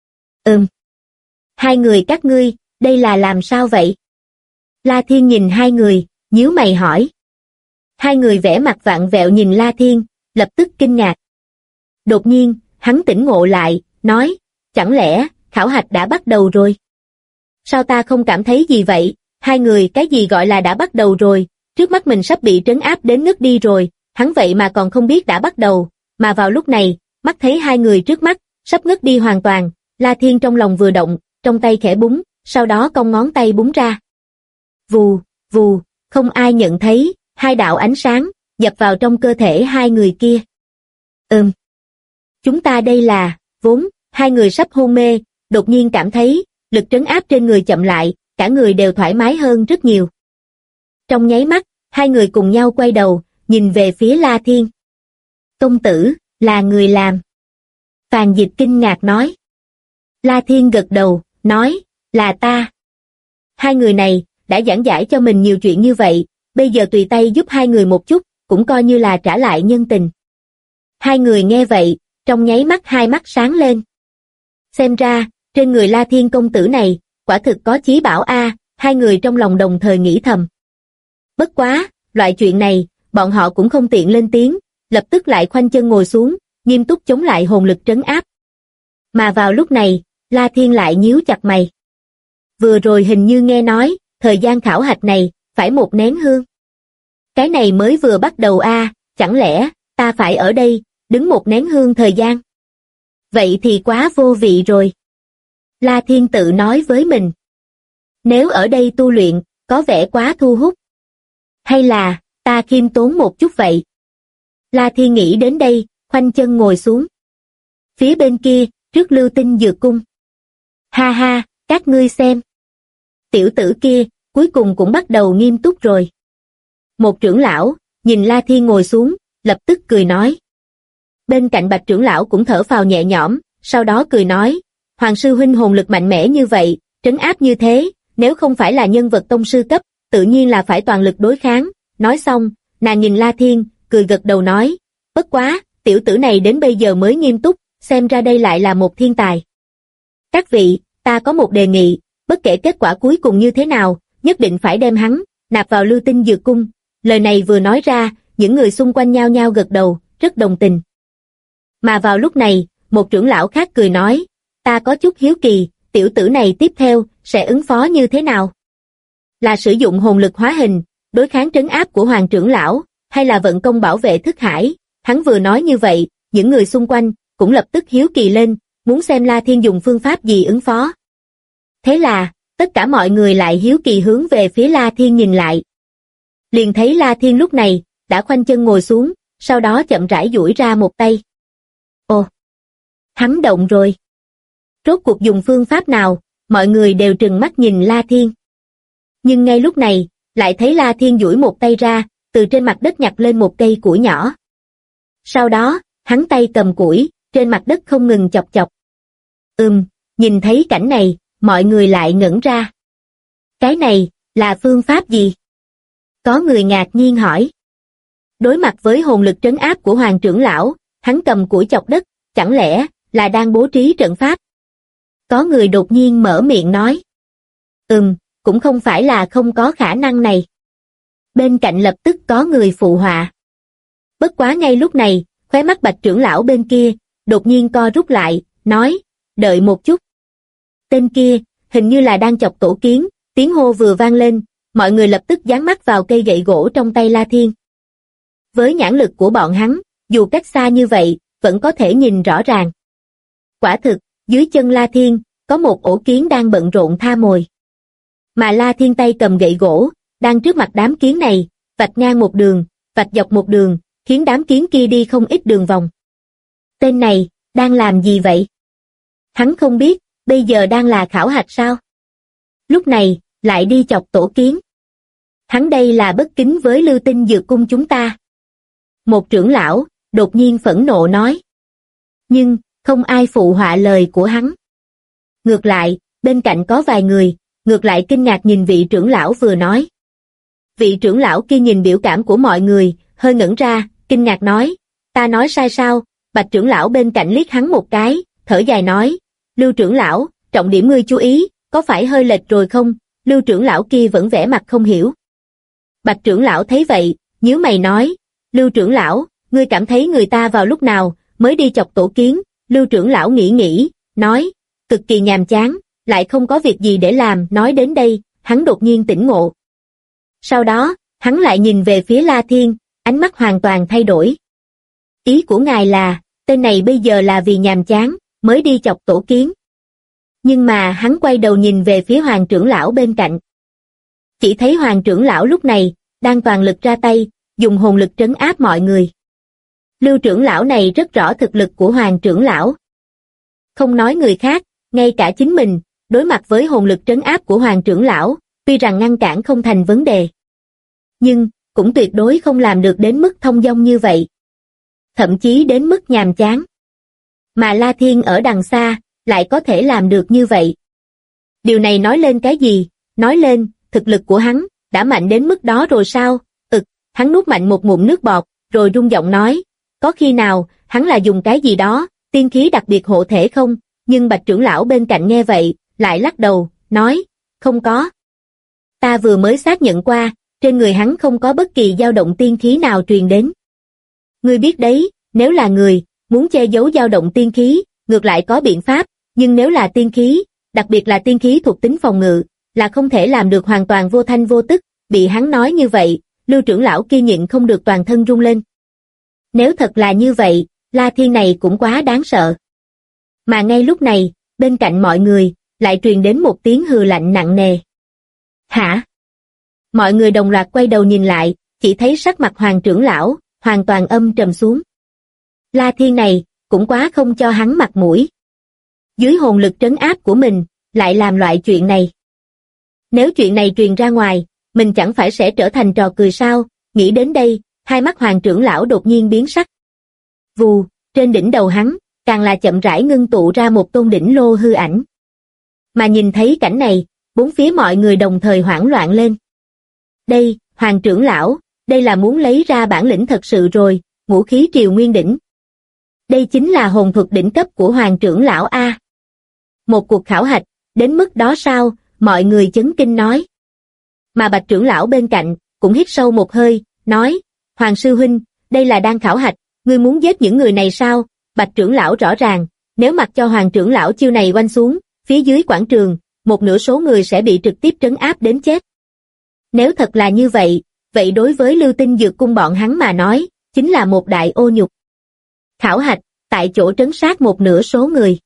Hai người các ngươi, đây là làm sao vậy? La Thiên nhìn hai người, nhíu mày hỏi. Hai người vẻ mặt vặn vẹo nhìn La Thiên, lập tức kinh ngạc. Đột nhiên, hắn tỉnh ngộ lại, nói, chẳng lẽ, khảo hạch đã bắt đầu rồi? Sao ta không cảm thấy gì vậy? Hai người cái gì gọi là đã bắt đầu rồi? Trước mắt mình sắp bị trấn áp đến ngất đi rồi, hắn vậy mà còn không biết đã bắt đầu, mà vào lúc này, mắt thấy hai người trước mắt, sắp ngất đi hoàn toàn, La Thiên trong lòng vừa động, trong tay khẽ búng, sau đó cong ngón tay búng ra. Vù, vù, không ai nhận thấy, hai đạo ánh sáng, nhập vào trong cơ thể hai người kia. Chúng ta đây là, vốn, hai người sắp hôn mê, đột nhiên cảm thấy, lực trấn áp trên người chậm lại, cả người đều thoải mái hơn rất nhiều. Trong nháy mắt, hai người cùng nhau quay đầu, nhìn về phía La Thiên. Công tử, là người làm. Phàn Dịch kinh ngạc nói. La Thiên gật đầu, nói, là ta. Hai người này, đã giảng giải cho mình nhiều chuyện như vậy, bây giờ tùy tay giúp hai người một chút, cũng coi như là trả lại nhân tình. Hai người nghe vậy, trong nháy mắt hai mắt sáng lên. Xem ra, trên người La Thiên công tử này, quả thực có chí bảo a, hai người trong lòng đồng thời nghĩ thầm. Bất quá, loại chuyện này, bọn họ cũng không tiện lên tiếng, lập tức lại khoanh chân ngồi xuống, nghiêm túc chống lại hồn lực trấn áp. Mà vào lúc này, La Thiên lại nhíu chặt mày. Vừa rồi hình như nghe nói, thời gian khảo hạch này, phải một nén hương. Cái này mới vừa bắt đầu a, chẳng lẽ, ta phải ở đây, đứng một nén hương thời gian? Vậy thì quá vô vị rồi. La Thiên tự nói với mình. Nếu ở đây tu luyện, có vẻ quá thu hút. Hay là, ta khiêm tốn một chút vậy? La Thiên nghĩ đến đây, khoanh chân ngồi xuống. Phía bên kia, trước Lưu Tinh Dược Cung. Ha ha, các ngươi xem. Tiểu tử kia, cuối cùng cũng bắt đầu nghiêm túc rồi. Một trưởng lão, nhìn La Thiên ngồi xuống, lập tức cười nói. Bên cạnh Bạch trưởng lão cũng thở phào nhẹ nhõm, sau đó cười nói, Hoàng sư huynh hồn lực mạnh mẽ như vậy, trấn áp như thế, nếu không phải là nhân vật tông sư cấp, tự nhiên là phải toàn lực đối kháng. Nói xong, nàng nhìn La Thiên, cười gật đầu nói, bất quá, tiểu tử này đến bây giờ mới nghiêm túc, xem ra đây lại là một thiên tài. Các vị, ta có một đề nghị, bất kể kết quả cuối cùng như thế nào, nhất định phải đem hắn nạp vào Lưu Tinh Dược Cung. Lời này vừa nói ra, những người xung quanh nhao nhao gật đầu, rất đồng tình. Mà vào lúc này, một trưởng lão khác cười nói, ta có chút hiếu kỳ, tiểu tử này tiếp theo sẽ ứng phó như thế nào? Là sử dụng hồn lực hóa hình, đối kháng trấn áp của Hoàng trưởng lão, hay là vận công bảo vệ thức hải? Hắn vừa nói như vậy, những người xung quanh cũng lập tức hiếu kỳ lên, muốn xem La Thiên dùng phương pháp gì ứng phó. Thế là, tất cả mọi người lại hiếu kỳ hướng về phía La Thiên nhìn lại. Liền thấy La Thiên lúc này, đã khoanh chân ngồi xuống, sau đó chậm rãi duỗi ra một tay. Ồ! Hắn động rồi. Rốt cuộc dùng phương pháp nào, mọi người đều trừng mắt nhìn La Thiên. Nhưng ngay lúc này, lại thấy La Thiên duỗi một tay ra, từ trên mặt đất nhặt lên một cây củi nhỏ. Sau đó, hắn tay cầm củi, trên mặt đất không ngừng chọc chọc. Nhìn thấy cảnh này, mọi người lại ngẩn ra. Cái này, là phương pháp gì? Có người ngạc nhiên hỏi. Đối mặt với hồn lực trấn áp của Hoàng trưởng lão, hắn cầm củi chọc đất, chẳng lẽ là đang bố trí trận pháp? Có người đột nhiên mở miệng nói. Cũng không phải là không có khả năng này. Bên cạnh lập tức có người phụ họa. Bất quá ngay lúc này, khóe mắt Bạch trưởng lão bên kia, đột nhiên co rút lại, nói, đợi một chút. Tên kia, hình như là đang chọc tổ kiến, tiếng hô vừa vang lên, mọi người lập tức dán mắt vào cây gậy gỗ trong tay La Thiên. Với nhãn lực của bọn hắn, dù cách xa như vậy, vẫn có thể nhìn rõ ràng. Quả thực, dưới chân La Thiên, có một ổ kiến đang bận rộn tha mồi. Mà La Thiên tay cầm gậy gỗ, đang trước mặt đám kiến này, vạch ngang một đường, vạch dọc một đường, khiến đám kiến kia đi không ít đường vòng. Tên này, đang làm gì vậy? Hắn không biết, bây giờ đang là khảo hạch sao? Lúc này, lại đi chọc tổ kiến. Hắn đây là bất kính với Lưu Tinh Dược Cung chúng ta. Một trưởng lão, đột nhiên phẫn nộ nói. Nhưng, không ai phụ họa lời của hắn. Ngược lại, bên cạnh có vài người, ngược lại kinh ngạc nhìn vị trưởng lão vừa nói. Vị trưởng lão kia nhìn biểu cảm của mọi người, hơi ngẩn ra, kinh ngạc nói, ta nói sai sao? Bạch trưởng lão bên cạnh liếc hắn một cái, thở dài nói, Lưu trưởng lão, trọng điểm ngươi chú ý, có phải hơi lệch rồi không? Lưu trưởng lão kia vẫn vẻ mặt không hiểu. Bạch trưởng lão thấy vậy, nhíu mày nói, Lưu trưởng lão, ngươi cảm thấy người ta vào lúc nào mới đi chọc tổ kiến? Lưu trưởng lão nghĩ, nói, cực kỳ nhàm chán, lại không có việc gì để làm. Nói đến đây, hắn đột nhiên tỉnh ngộ. Sau đó, hắn lại nhìn về phía La Thiên, ánh mắt hoàn toàn thay đổi. Ý của ngài là, tên này bây giờ là vì nhàm chán, mới đi chọc tổ kiến. Nhưng mà hắn quay đầu nhìn về phía Hoàng trưởng lão bên cạnh. Chỉ thấy Hoàng trưởng lão lúc này, đang toàn lực ra tay, dùng hồn lực trấn áp mọi người. Lưu trưởng lão này rất rõ thực lực của Hoàng trưởng lão. Không nói người khác, ngay cả chính mình, đối mặt với hồn lực trấn áp của Hoàng trưởng lão, tuy rằng ngăn cản không thành vấn đề. Nhưng, cũng tuyệt đối không làm được đến mức thông dong như vậy. Thậm chí đến mức nhàm chán. Mà La Thiên ở đằng xa, lại có thể làm được như vậy. Điều này nói lên cái gì? Nói lên, thực lực của hắn, đã mạnh đến mức đó rồi sao? Hắn nuốt mạnh một ngụm nước bọt, rồi rung giọng nói, có khi nào, hắn là dùng cái gì đó, tiên khí đặc biệt hộ thể không? Nhưng Bạch trưởng lão bên cạnh nghe vậy, lại lắc đầu, nói, không có. Ta vừa mới xác nhận qua, trên người hắn không có bất kỳ dao động tiên khí nào truyền đến. Ngươi biết đấy, nếu là người, muốn che giấu dao động tiên khí, ngược lại có biện pháp, nhưng nếu là tiên khí, đặc biệt là tiên khí thuộc tính phòng ngự, là không thể làm được hoàn toàn vô thanh vô tức. Bị hắn nói như vậy, Lưu trưởng lão kia nhịn không được toàn thân rung lên. Nếu thật là như vậy, La Thiên này cũng quá đáng sợ. Mà ngay lúc này, bên cạnh mọi người, lại truyền đến một tiếng hừ lạnh nặng nề. Hả? Mọi người đồng loạt quay đầu nhìn lại, chỉ thấy sắc mặt Hoàng trưởng lão, hoàn toàn âm trầm xuống. La Thiên này, cũng quá không cho hắn mặt mũi. Dưới hồn lực trấn áp của mình, lại làm loại chuyện này. Nếu chuyện này truyền ra ngoài, mình chẳng phải sẽ trở thành trò cười sao? Nghĩ đến đây, hai mắt Hoàng trưởng lão đột nhiên biến sắc. Vù, trên đỉnh đầu hắn, càng là chậm rãi ngưng tụ ra một tôn đỉnh lô hư ảnh. Mà nhìn thấy cảnh này, bốn phía mọi người đồng thời hoảng loạn lên. Đây, Hoàng trưởng lão, đây là muốn lấy ra bản lĩnh thật sự rồi, ngũ khí triều nguyên đỉnh. Đây chính là hồn thuật đỉnh cấp của Hoàng trưởng lão A. Một cuộc khảo hạch, đến mức đó sao, mọi người chấn kinh nói. Mà Bạch trưởng lão bên cạnh, cũng hít sâu một hơi, nói, Hoàng sư huynh, đây là đang khảo hạch, ngươi muốn giết những người này sao? Bạch trưởng lão rõ ràng, nếu mặc cho Hoàng trưởng lão chiêu này oanh xuống, phía dưới quảng trường, một nửa số người sẽ bị trực tiếp trấn áp đến chết. Nếu thật là như vậy, vậy đối với Lưu Tinh Dược Cung bọn hắn mà nói, chính là một đại ô nhục. Khảo hạch, tại chỗ trấn sát một nửa số người.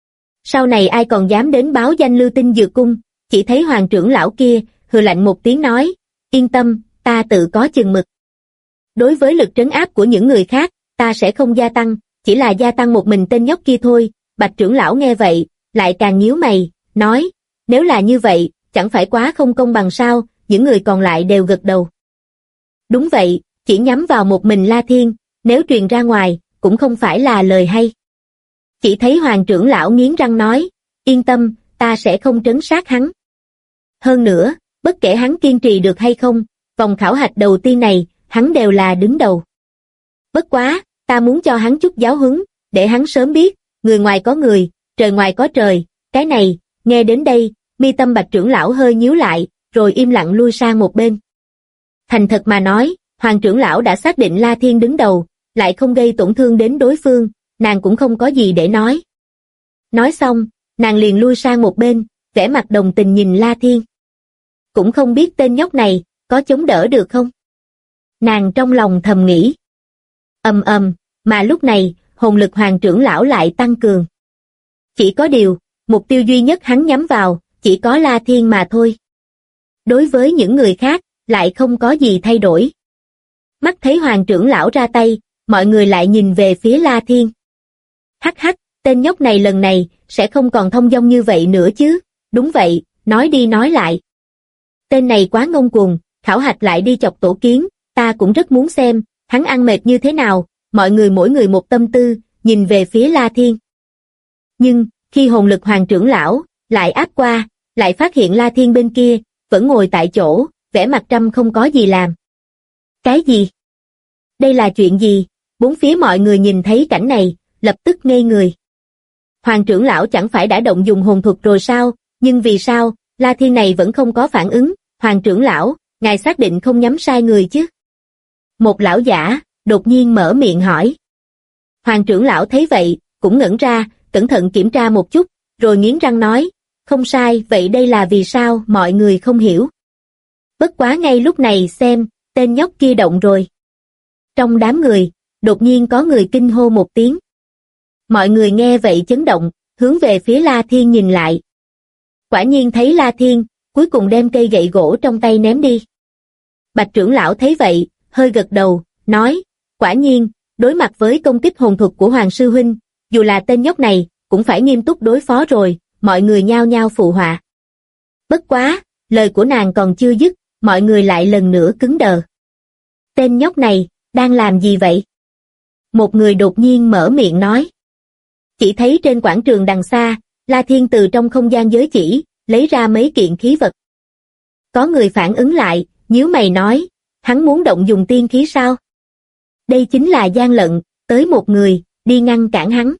Sau này ai còn dám đến báo danh Lưu Tinh Dược Cung, chỉ thấy Hoàng trưởng lão kia, hừ lạnh một tiếng nói, yên tâm, ta tự có chừng mực. Đối với lực trấn áp của những người khác, ta sẽ không gia tăng, chỉ là gia tăng một mình tên nhóc kia thôi. Bạch trưởng lão nghe vậy, lại càng nhíu mày, nói, nếu là như vậy, chẳng phải quá không công bằng sao? Những người còn lại đều gật đầu. Đúng vậy, chỉ nhắm vào một mình La Thiên, nếu truyền ra ngoài, cũng không phải là lời hay. Chỉ thấy Hoàng trưởng lão nghiến răng nói, yên tâm, ta sẽ không trấn sát hắn. Hơn nữa, bất kể hắn kiên trì được hay không, vòng khảo hạch đầu tiên này, hắn đều là đứng đầu. Bất quá, ta muốn cho hắn chút giáo huấn, để hắn sớm biết, người ngoài có người, trời ngoài có trời, cái này, nghe đến đây, mi tâm Bạch trưởng lão hơi nhíu lại, rồi im lặng lui sang một bên. Thành thật mà nói, Hoàng trưởng lão đã xác định La Thiên đứng đầu, lại không gây tổn thương đến đối phương, nàng cũng không có gì để nói. Nói xong, nàng liền lui sang một bên, vẻ mặt đồng tình nhìn La Thiên. Cũng không biết tên nhóc này, có chống đỡ được không? Nàng trong lòng thầm nghĩ. Mà lúc này, hồn lực Hoàng trưởng lão lại tăng cường. Chỉ có điều, mục tiêu duy nhất hắn nhắm vào, chỉ có La Thiên mà thôi. Đối với những người khác, lại không có gì thay đổi. Mắt thấy Hoàng trưởng lão ra tay, mọi người lại nhìn về phía La Thiên. Hắc hắc, tên nhóc này lần này, sẽ không còn thông dong như vậy nữa chứ? Đúng vậy, nói đi nói lại. Tên này quá ngông cuồng, khảo hạch lại đi chọc tổ kiến, ta cũng rất muốn xem, hắn ăn mệt như thế nào, mọi người mỗi người một tâm tư, nhìn về phía La Thiên. Nhưng, khi hồn lực Hoàng trưởng lão, lại áp qua, lại phát hiện La Thiên bên kia, vẫn ngồi tại chỗ, vẻ mặt trăm không có gì làm. Cái gì? Đây là chuyện gì? Bốn phía mọi người nhìn thấy cảnh này, lập tức ngây người. Hoàng trưởng lão chẳng phải đã động dùng hồn thuật rồi sao, nhưng vì sao, La Thiên này vẫn không có phản ứng? Hoàng trưởng lão, ngài xác định không nhắm sai người chứ? Một lão giả, đột nhiên mở miệng hỏi. Hoàng trưởng lão thấy vậy, cũng ngẩn ra, cẩn thận kiểm tra một chút, rồi nghiến răng nói, không sai, vậy đây là vì sao mọi người không hiểu. Bất quá ngay lúc này xem, tên nhóc kia động rồi. Trong đám người, đột nhiên có người kinh hô một tiếng. Mọi người nghe vậy chấn động, hướng về phía La Thiên nhìn lại. Quả nhiên thấy La Thiên, cuối cùng đem cây gậy gỗ trong tay ném đi. Bạch trưởng lão thấy vậy, hơi gật đầu, nói, quả nhiên, đối mặt với công kích hồn thuật của Hoàng sư huynh, dù là tên nhóc này, cũng phải nghiêm túc đối phó rồi, mọi người nhao nhao phụ họa. Bất quá, lời của nàng còn chưa dứt, mọi người lại lần nữa cứng đờ. Tên nhóc này, đang làm gì vậy? Một người đột nhiên mở miệng nói. Chỉ thấy trên quảng trường đằng xa, La Thiên từ trong không gian giới chỉ, lấy ra mấy kiện khí vật. Có người phản ứng lại, nhíu mày nói, hắn muốn động dùng tiên khí sao? Đây chính là gian lận, tới một người, đi ngăn cản hắn.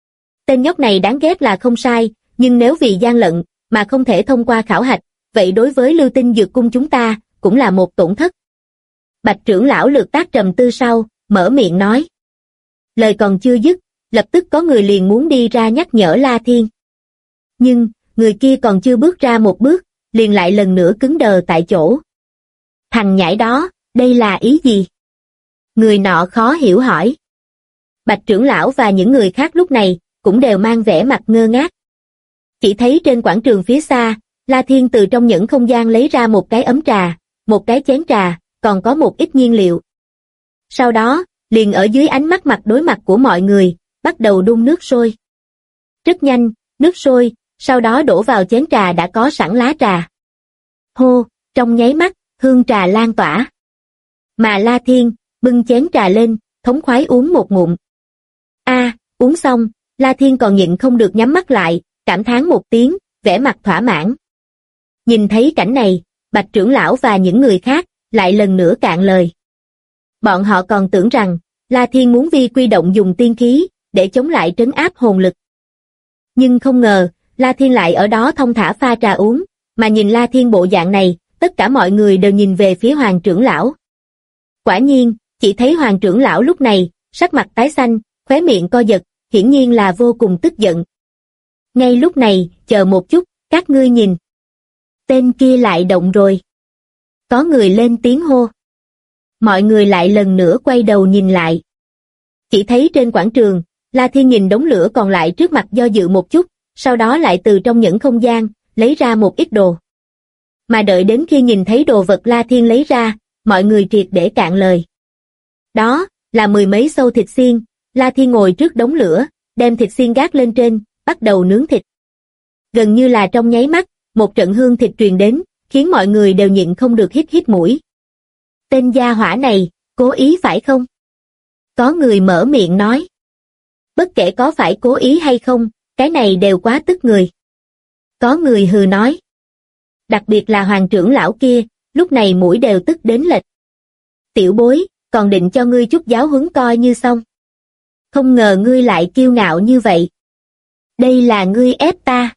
Tên nhóc này đáng ghét là không sai, nhưng nếu vì gian lận, mà không thể thông qua khảo hạch, vậy đối với Lưu Tinh Dược Cung chúng ta, cũng là một tổn thất. Bạch trưởng lão lược tác trầm tư sau, mở miệng nói. Lời còn chưa dứt, lập tức có người liền muốn đi ra nhắc nhở La Thiên. Nhưng, người kia còn chưa bước ra một bước, liền lại lần nữa cứng đờ tại chỗ. Thằng nhãi đó, đây là ý gì? Người nọ khó hiểu hỏi. Bạch trưởng lão và những người khác lúc này, cũng đều mang vẻ mặt ngơ ngác. Chỉ thấy trên quảng trường phía xa, La Thiên từ trong những không gian lấy ra một cái ấm trà, một cái chén trà, còn có một ít nhiên liệu. Sau đó, liền ở dưới ánh mắt mặt đối mặt của mọi người, bắt đầu đun nước sôi. Rất nhanh, nước sôi, sau đó đổ vào chén trà đã có sẵn lá trà. Hô, trong nháy mắt, hương trà lan tỏa. Mà La Thiên, bưng chén trà lên, thống khoái uống một ngụm. Uống xong, La Thiên còn nhịn không được nhắm mắt lại, cảm thán một tiếng, vẻ mặt thỏa mãn. Nhìn thấy cảnh này, Bạch trưởng lão và những người khác lại lần nữa cạn lời. Bọn họ còn tưởng rằng La Thiên muốn vi quy động dùng tiên khí để chống lại trấn áp hồn lực. Nhưng không ngờ, La Thiên lại ở đó thong thả pha trà uống, mà nhìn La Thiên bộ dạng này, tất cả mọi người đều nhìn về phía Hoàng trưởng lão. Quả nhiên, chỉ thấy Hoàng trưởng lão lúc này, sắc mặt tái xanh, khóe miệng co giật, hiển nhiên là vô cùng tức giận. Ngay lúc này, chờ một chút, các ngươi nhìn. Tên kia lại động rồi. Có người lên tiếng hô. Mọi người lại lần nữa quay đầu nhìn lại. Chỉ thấy trên quảng trường, La Thiên nhìn đống lửa còn lại trước mặt do dự một chút, sau đó lại từ trong những không gian, lấy ra một ít đồ. Mà đợi đến khi nhìn thấy đồ vật La Thiên lấy ra, mọi người triệt để cạn lời. Đó, là mười mấy sâu thịt xiên. La Thiên ngồi trước đống lửa, đem thịt xiên gác lên trên, bắt đầu nướng thịt. Gần như là trong nháy mắt, một trận hương thịt truyền đến, khiến mọi người đều nhịn không được hít mũi. Tên gia hỏa này, cố ý phải không? Có người mở miệng nói. Bất kể có phải cố ý hay không, cái này đều quá tức người. Có người hừ nói. Đặc biệt là Hoàng trưởng lão kia, lúc này mũi đều tức đến lệch. Tiểu bối, còn định cho ngươi chút giáo huấn coi như xong. Không ngờ ngươi lại kiêu ngạo như vậy. Đây là ngươi ép ta.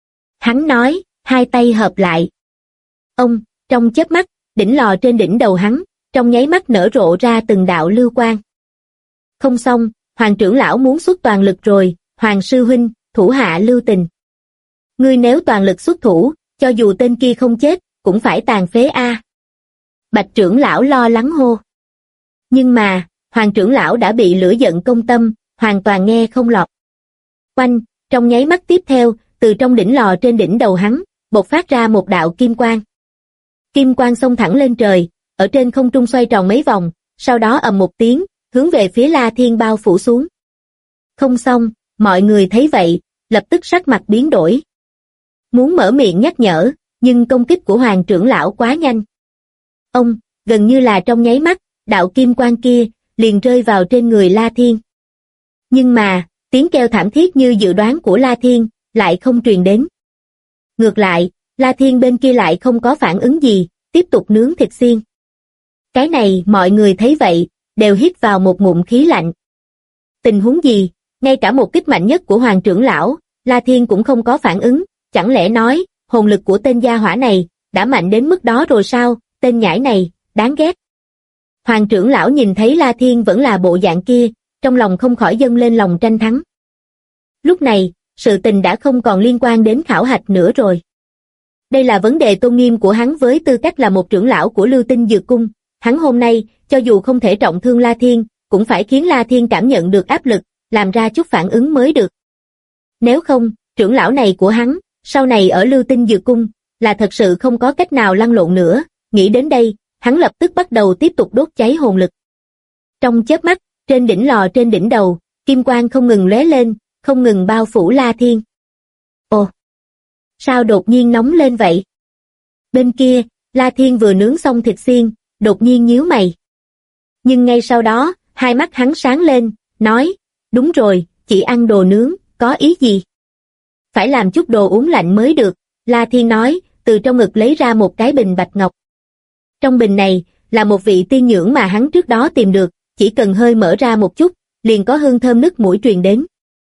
Hắn nói, hai tay hợp lại. Ông, trong chớp mắt, đỉnh lò trên đỉnh đầu hắn, trong nháy mắt nở rộ ra từng đạo lưu quang. Không xong, Hoàng trưởng lão muốn xuất toàn lực rồi, Hoàng sư huynh, thủ hạ lưu tình. Ngươi nếu toàn lực xuất thủ, cho dù tên kia không chết, cũng phải tàn phế a. Bạch trưởng lão lo lắng hô. Nhưng mà, Hoàng trưởng lão đã bị lửa giận công tâm, hoàn toàn nghe không lọt. Oanh, trong nháy mắt tiếp theo, từ trong đỉnh lò trên đỉnh đầu hắn, bộc phát ra một đạo kim quang. Kim quang xông thẳng lên trời, ở trên không trung xoay tròn mấy vòng, sau đó ầm một tiếng, hướng về phía La Thiên bao phủ xuống. Không xong, mọi người thấy vậy, lập tức sắc mặt biến đổi. Muốn mở miệng nhắc nhở, nhưng công kích của Hoàng trưởng lão quá nhanh. Ông, gần như là trong nháy mắt, đạo kim quang kia, liền rơi vào trên người La Thiên. Nhưng mà, tiếng kêu thảm thiết như dự đoán của La Thiên, lại không truyền đến. Ngược lại, La Thiên bên kia lại không có phản ứng gì, tiếp tục nướng thịt xiên. Cái này mọi người thấy vậy, đều hít vào một ngụm khí lạnh. Tình huống gì, ngay cả một kích mạnh nhất của Hoàng trưởng lão, La Thiên cũng không có phản ứng, chẳng lẽ nói, hồn lực của tên gia hỏa này, đã mạnh đến mức đó rồi sao, tên nhãi này, đáng ghét. Hoàng trưởng lão nhìn thấy La Thiên vẫn là bộ dạng kia, trong lòng không khỏi dâng lên lòng tranh thắng. Lúc này, sự tình đã không còn liên quan đến khảo hạch nữa rồi. Đây là vấn đề tôn nghiêm của hắn với tư cách là một trưởng lão của Lưu Tinh Dược Cung. Hắn hôm nay, cho dù không thể trọng thương La Thiên, cũng phải khiến La Thiên cảm nhận được áp lực, làm ra chút phản ứng mới được. Nếu không, trưởng lão này của hắn, sau này ở Lưu Tinh Dược Cung, là thật sự không có cách nào lăn lộn nữa. Nghĩ đến đây, hắn lập tức bắt đầu tiếp tục đốt cháy hồn lực. Trong chớp mắt, trên đỉnh lò trên đỉnh đầu, kim quang không ngừng lóe lên, không ngừng bao phủ La Thiên. Ồ! Sao đột nhiên nóng lên vậy? Bên kia, La Thiên vừa nướng xong thịt xiên, đột nhiên nhíu mày. Nhưng ngay sau đó, hai mắt hắn sáng lên, nói, đúng rồi, chỉ ăn đồ nướng, có ý gì? Phải làm chút đồ uống lạnh mới được, La Thiên nói, từ trong ngực lấy ra một cái bình bạch ngọc. Trong bình này, là một vị tiên nhưỡng mà hắn trước đó tìm được, chỉ cần hơi mở ra một chút, liền có hương thơm nức mũi truyền đến.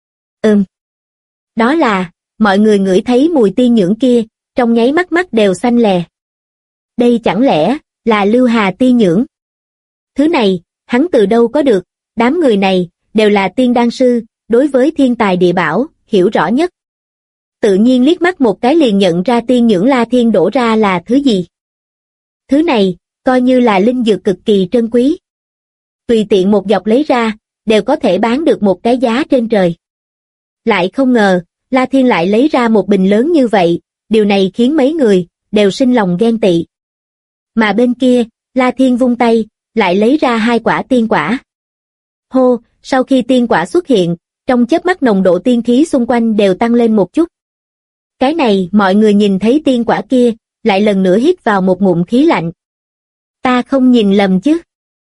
Đó là, mọi người ngửi thấy mùi tiên nhưỡng kia, trong nháy mắt mắt đều xanh lè. Đây chẳng lẽ, là Lưu Hà tiên nhưỡng? Thứ này, hắn từ đâu có được, đám người này, đều là tiên đan sư, đối với thiên tài địa bảo, hiểu rõ nhất. Tự nhiên liếc mắt một cái liền nhận ra tiên nhưỡng La Thiên đổ ra là thứ gì. Thứ này, coi như là linh dược cực kỳ trân quý. Tùy tiện một giọt lấy ra, đều có thể bán được một cái giá trên trời. Lại không ngờ, La Thiên lại lấy ra một bình lớn như vậy, điều này khiến mấy người, đều sinh lòng ghen tị. Mà bên kia, La Thiên vung tay, lại lấy ra hai quả tiên quả. Hô, sau khi tiên quả xuất hiện, trong chớp mắt nồng độ tiên khí xung quanh đều tăng lên một chút. Cái này mọi người nhìn thấy tiên quả kia, lại lần nữa hít vào một ngụm khí lạnh. Ta không nhìn lầm chứ?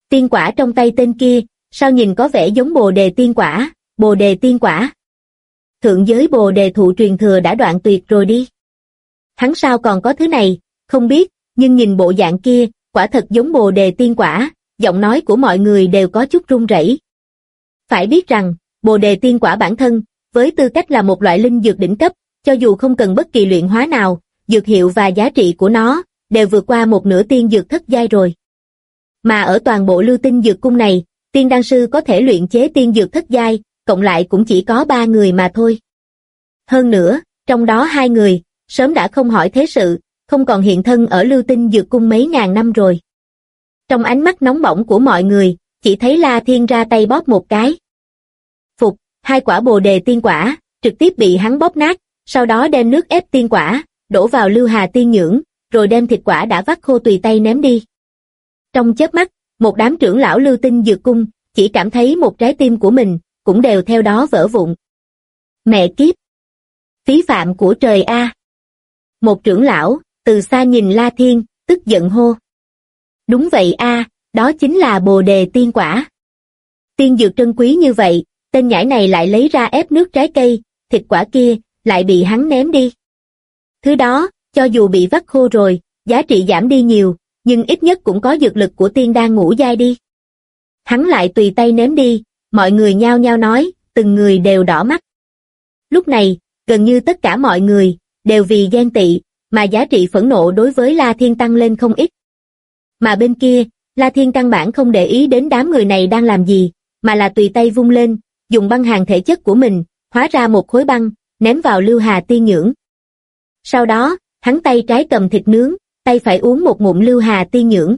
Tiên quả trong tay tên kia, sao nhìn có vẻ giống bồ đề tiên quả, bồ đề tiên quả. Thượng giới bồ đề thụ truyền thừa đã đoạn tuyệt rồi đi. Hắn sao còn có thứ này, không biết, nhưng nhìn bộ dạng kia, quả thật giống bồ đề tiên quả, giọng nói của mọi người đều có chút run rẩy. Phải biết rằng, bồ đề tiên quả bản thân, với tư cách là một loại linh dược đỉnh cấp, cho dù không cần bất kỳ luyện hóa nào, dược hiệu và giá trị của nó, đều vượt qua một nửa tiên dược thất giai rồi. Mà ở toàn bộ Lưu Tinh Dược Cung này, tiên đan sư có thể luyện chế tiên dược thất giai, cộng lại cũng chỉ có 3 người mà thôi. Hơn nữa, trong đó 2 người, sớm đã không hỏi thế sự, không còn hiện thân ở Lưu Tinh Dược Cung mấy ngàn năm rồi. Trong ánh mắt nóng bỏng của mọi người, chỉ thấy La Thiên ra tay bóp một cái. Phục, 2 quả bồ đề tiên quả, trực tiếp bị hắn bóp nát, sau đó đem nước ép tiên quả, đổ vào Lưu Hà tiên nhưỡng, rồi đem thịt quả đã vắt khô tùy tay ném đi. Trong chớp mắt, một đám trưởng lão Lưu Tinh Dược Cung, chỉ cảm thấy một trái tim của mình, cũng đều theo đó vỡ vụn. Mẹ kiếp! Phí phạm của trời a! Một trưởng lão, từ xa nhìn La Thiên, tức giận hô. Đúng vậy a, đó chính là bồ đề tiên quả. Tiên dược trân quý như vậy, tên nhãi này lại lấy ra ép nước trái cây, thịt quả kia, lại bị hắn ném đi. Thứ đó, cho dù bị vắt khô rồi, giá trị giảm đi nhiều, nhưng ít nhất cũng có dược lực của tiên đan ngũ giai đi. Hắn lại tùy tay ném đi, mọi người nhao nhao nói, từng người đều đỏ mắt. Lúc này, gần như tất cả mọi người, đều vì ghen tị, mà giá trị phẫn nộ đối với La Thiên tăng lên không ít. Mà bên kia, La Thiên căn bản không để ý đến đám người này đang làm gì, mà là tùy tay vung lên, dùng băng hàn thể chất của mình, hóa ra một khối băng, ném vào Lưu Hà tiên nhưỡng. Sau đó, hắn tay trái cầm thịt nướng, tay phải uống một ngụm Lưu Hà tiên nhưỡng.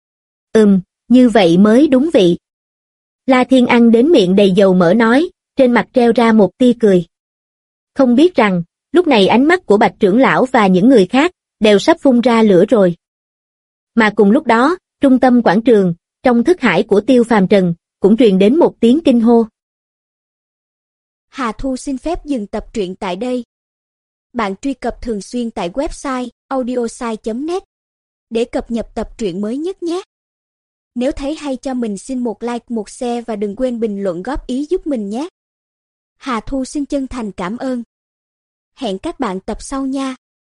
Như vậy mới đúng vị. La Thiên ăn đến miệng đầy dầu mỡ nói, trên mặt treo ra một tia cười. Không biết rằng, lúc này ánh mắt của Bạch trưởng lão và những người khác, đều sắp phun ra lửa rồi. Mà cùng lúc đó, trung tâm quảng trường, trong thức hải của Tiêu Phàm Trần, cũng truyền đến một tiếng kinh hô. Hà Thu xin phép dừng tập truyện tại đây. Bạn truy cập thường xuyên tại website audiosai.net để cập nhật tập truyện mới nhất nhé. Nếu thấy hay cho mình xin một like, một share và đừng quên bình luận góp ý giúp mình nhé. Hà Thu xin chân thành cảm ơn. Hẹn các bạn tập sau nha.